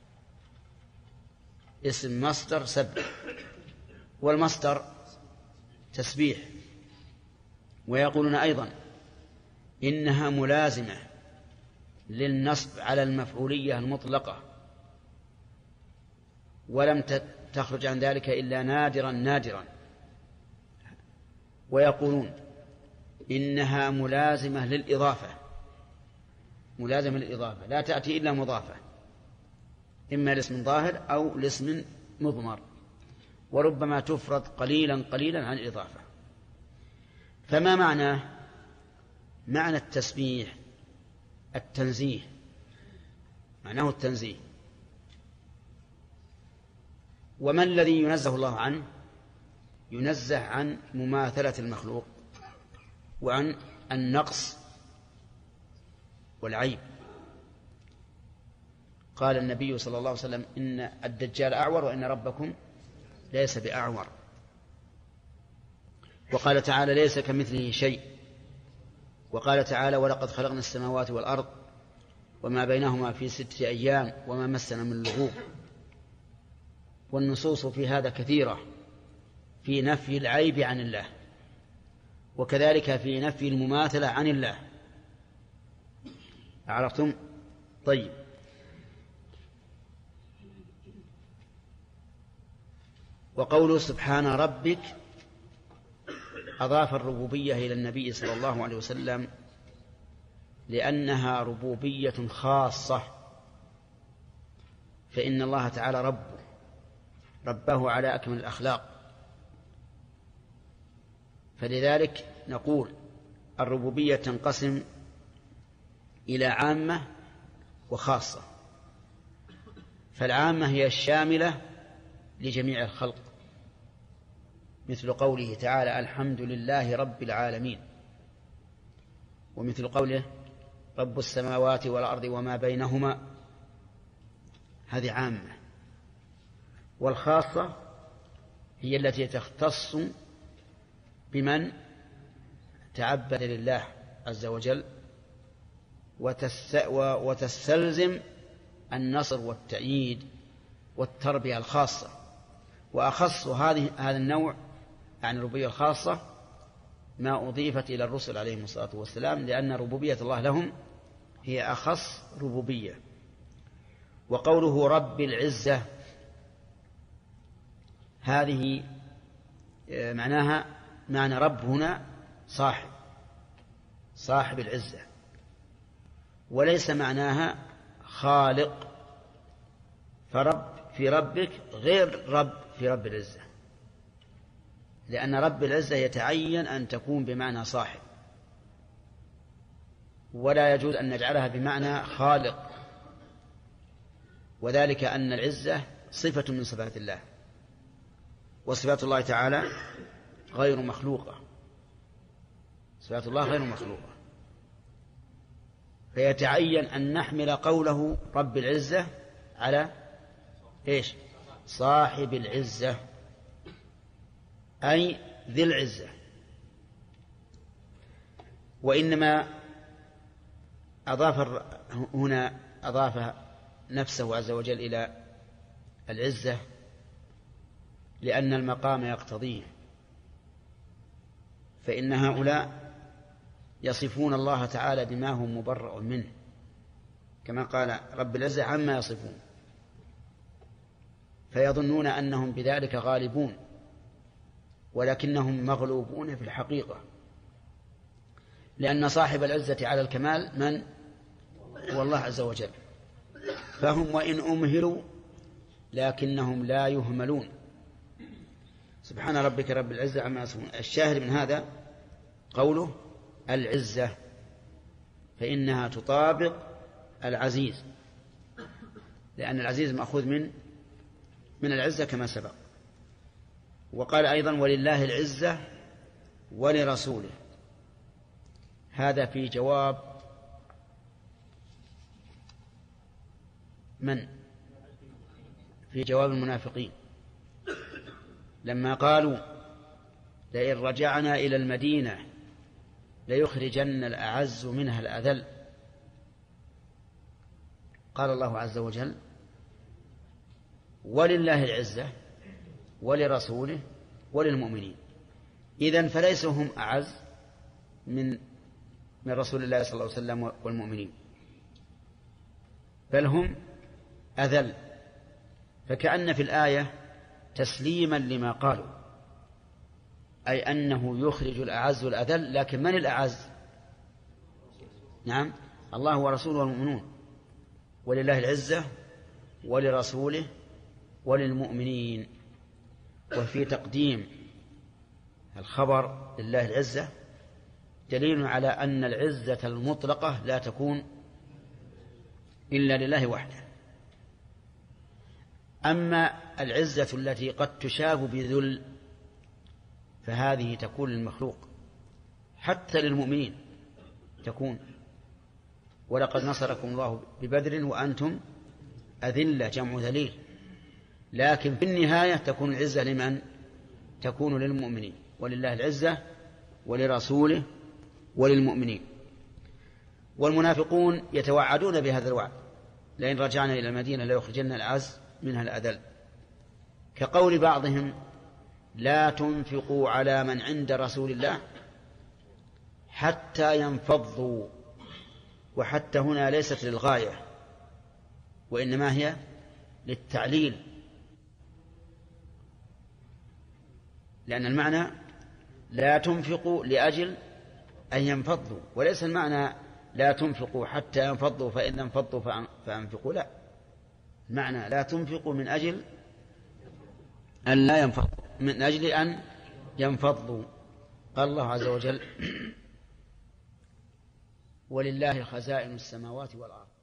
اسم مصدر سبح، والمصدر تسبيح. ويقولون أيضا إنها ملازمة للنصب على المفعولية المطلقة، ولم تخرج عن ذلك إلا نادرا نادرا. ويقولون إنها ملازمة للإضافة، ملازمة للإضافة لا تأتي إلا مضافة، إما لاسم ظاهر أو لاسم مضمر، وربما تفرد قليلا قليلا عن الإضافة. فما معناه؟ معنى التسبيح التنزيه، معناه التنزيه. وما الذي ينزه الله عنه؟ ينزه عن مماثلة المخلوق وعن النقص والعيب. قال النبي صلى الله عليه وسلم: إن الدجال أعور وإن ربكم ليس بأعور. وقال تعالى: ليس كمثله شيء. وقال تعالى: ولقد خلقنا السماوات والأرض وما بينهما في ستة أيام وما مسنا من لغوب. والنصوص في هذا كثيرة في نفي العيب عن الله، وكذلك في نفي المماثلة عن الله. عرفتم؟ طيب، وقوله سبحان ربك أضاف الربوبية إلى النبي صلى الله عليه وسلم لأنها ربوبية خاصة، فإن الله تعالى رب ربه على أكمل الأخلاق. فلذلك نقول الربوبية تنقسم إلى عامة وخاصة. فالعامة هي الشاملة لجميع الخلق، مثل قوله تعالى الحمد لله رب العالمين، ومثل قوله رب السماوات والأرض وما بينهما، هذه عامة. والخاصة هي التي تختص بمن تعبد لله عز وجل وتستلزم النصر والتأييد والتربية الخاصة. وأخص هذه هذا النوع عن الربوبية الخاصة ما أضيفت إلى الرسل عليهم الصلاة والسلام، لأن ربوبية الله لهم هي أخص ربوبية. وقوله رب العزة هذه معناها معنى رب هنا صاحب صاحب العزة، وليس معناها خالق. فرب في ربك غير رب في رب العزة، لأن رب العزة يتعين أن تكون بمعنى صاحب، ولا يجوز أن نجعلها بمعنى خالق، وذلك أن العزة صفة من صفات الله، وصفات الله تعالى غير مخلوقة، صفات الله غير مخلوقة. فيتعين أن نحمل قوله رب العزة على إيش؟ صاحب العزة، أي ذي العزة. وإنما أضاف هنا أضاف نفسه عز وجل إلى العزة لأن المقام يقتضيه. فإن هؤلاء يصفون الله تعالى بما هو مبرأ منه، كما قال رب العزة عما يصفون، فيظنون أنهم بذلك غالبون، ولكنهم مغلوبون في الحقيقة، لأن صاحب العزة على الكمال من هو الله عز وجل. فهم وإن أمهلوا لكنهم لا يهملون. سبحان ربك رب العزة عما يصفون. الشاهد من هذا قوله العزة، فإنها تطابق العزيز، لأن العزيز مأخوذ من من العزة كما سبق. وقال أيضا ولله العزة ولرسوله، هذا في جواب من؟ في جواب المنافقين لما قالوا لئن رجعنا إلى المدينة ليخرجن الأعز منها الأذل. قال الله عز وجل ولله العزة ولرسوله وللمؤمنين. إذن فليسوا هم أعز من من رسول الله صلى الله عليه وسلم والمؤمنين، بل هم أذل. فكأن في الآية تسليما لما قالوا، أي أنه يخرج الأعز والأذل. لكن من الأعز؟ نعم الله ورسوله والمؤمنون. ولله العزة ولرسوله وللمؤمنين. وفي تقديم الخبر لله العزة دليل على أن العزة المطلقة لا تكون إلا لله وحده. أما العزة التي قد تشاب بذل فهذه تكون للمخلوق، حتى للمؤمنين تكون. ولقد نصركم الله ببدر وأنتم أذلة، جمع ذليل. لكن في النهاية تكون العزة لمن؟ تكون للمؤمنين. ولله العزة ولرسوله وللمؤمنين. والمنافقون يتوعدون بهذا الوعد لئن رجعنا إلى المدينة ليخرجن الأعز منها الأذل، كقول بعضهم لا تنفقوا على من عند رسول الله حتى ينفضوا. وحتى هنا ليست للغاية، وإنما هي للتعليل، لأن المعنى لا تنفقوا لأجل أن ينفضوا، وليس المعنى لا تنفقوا حتى ينفضوا فإن انفضوا فأنفقوا، لا معنى لا تنفقوا من أجل أن لا ينفضوا، من أجل أن ينفضوا. قال الله عز وجل: ولله خزائن السماوات والأرض.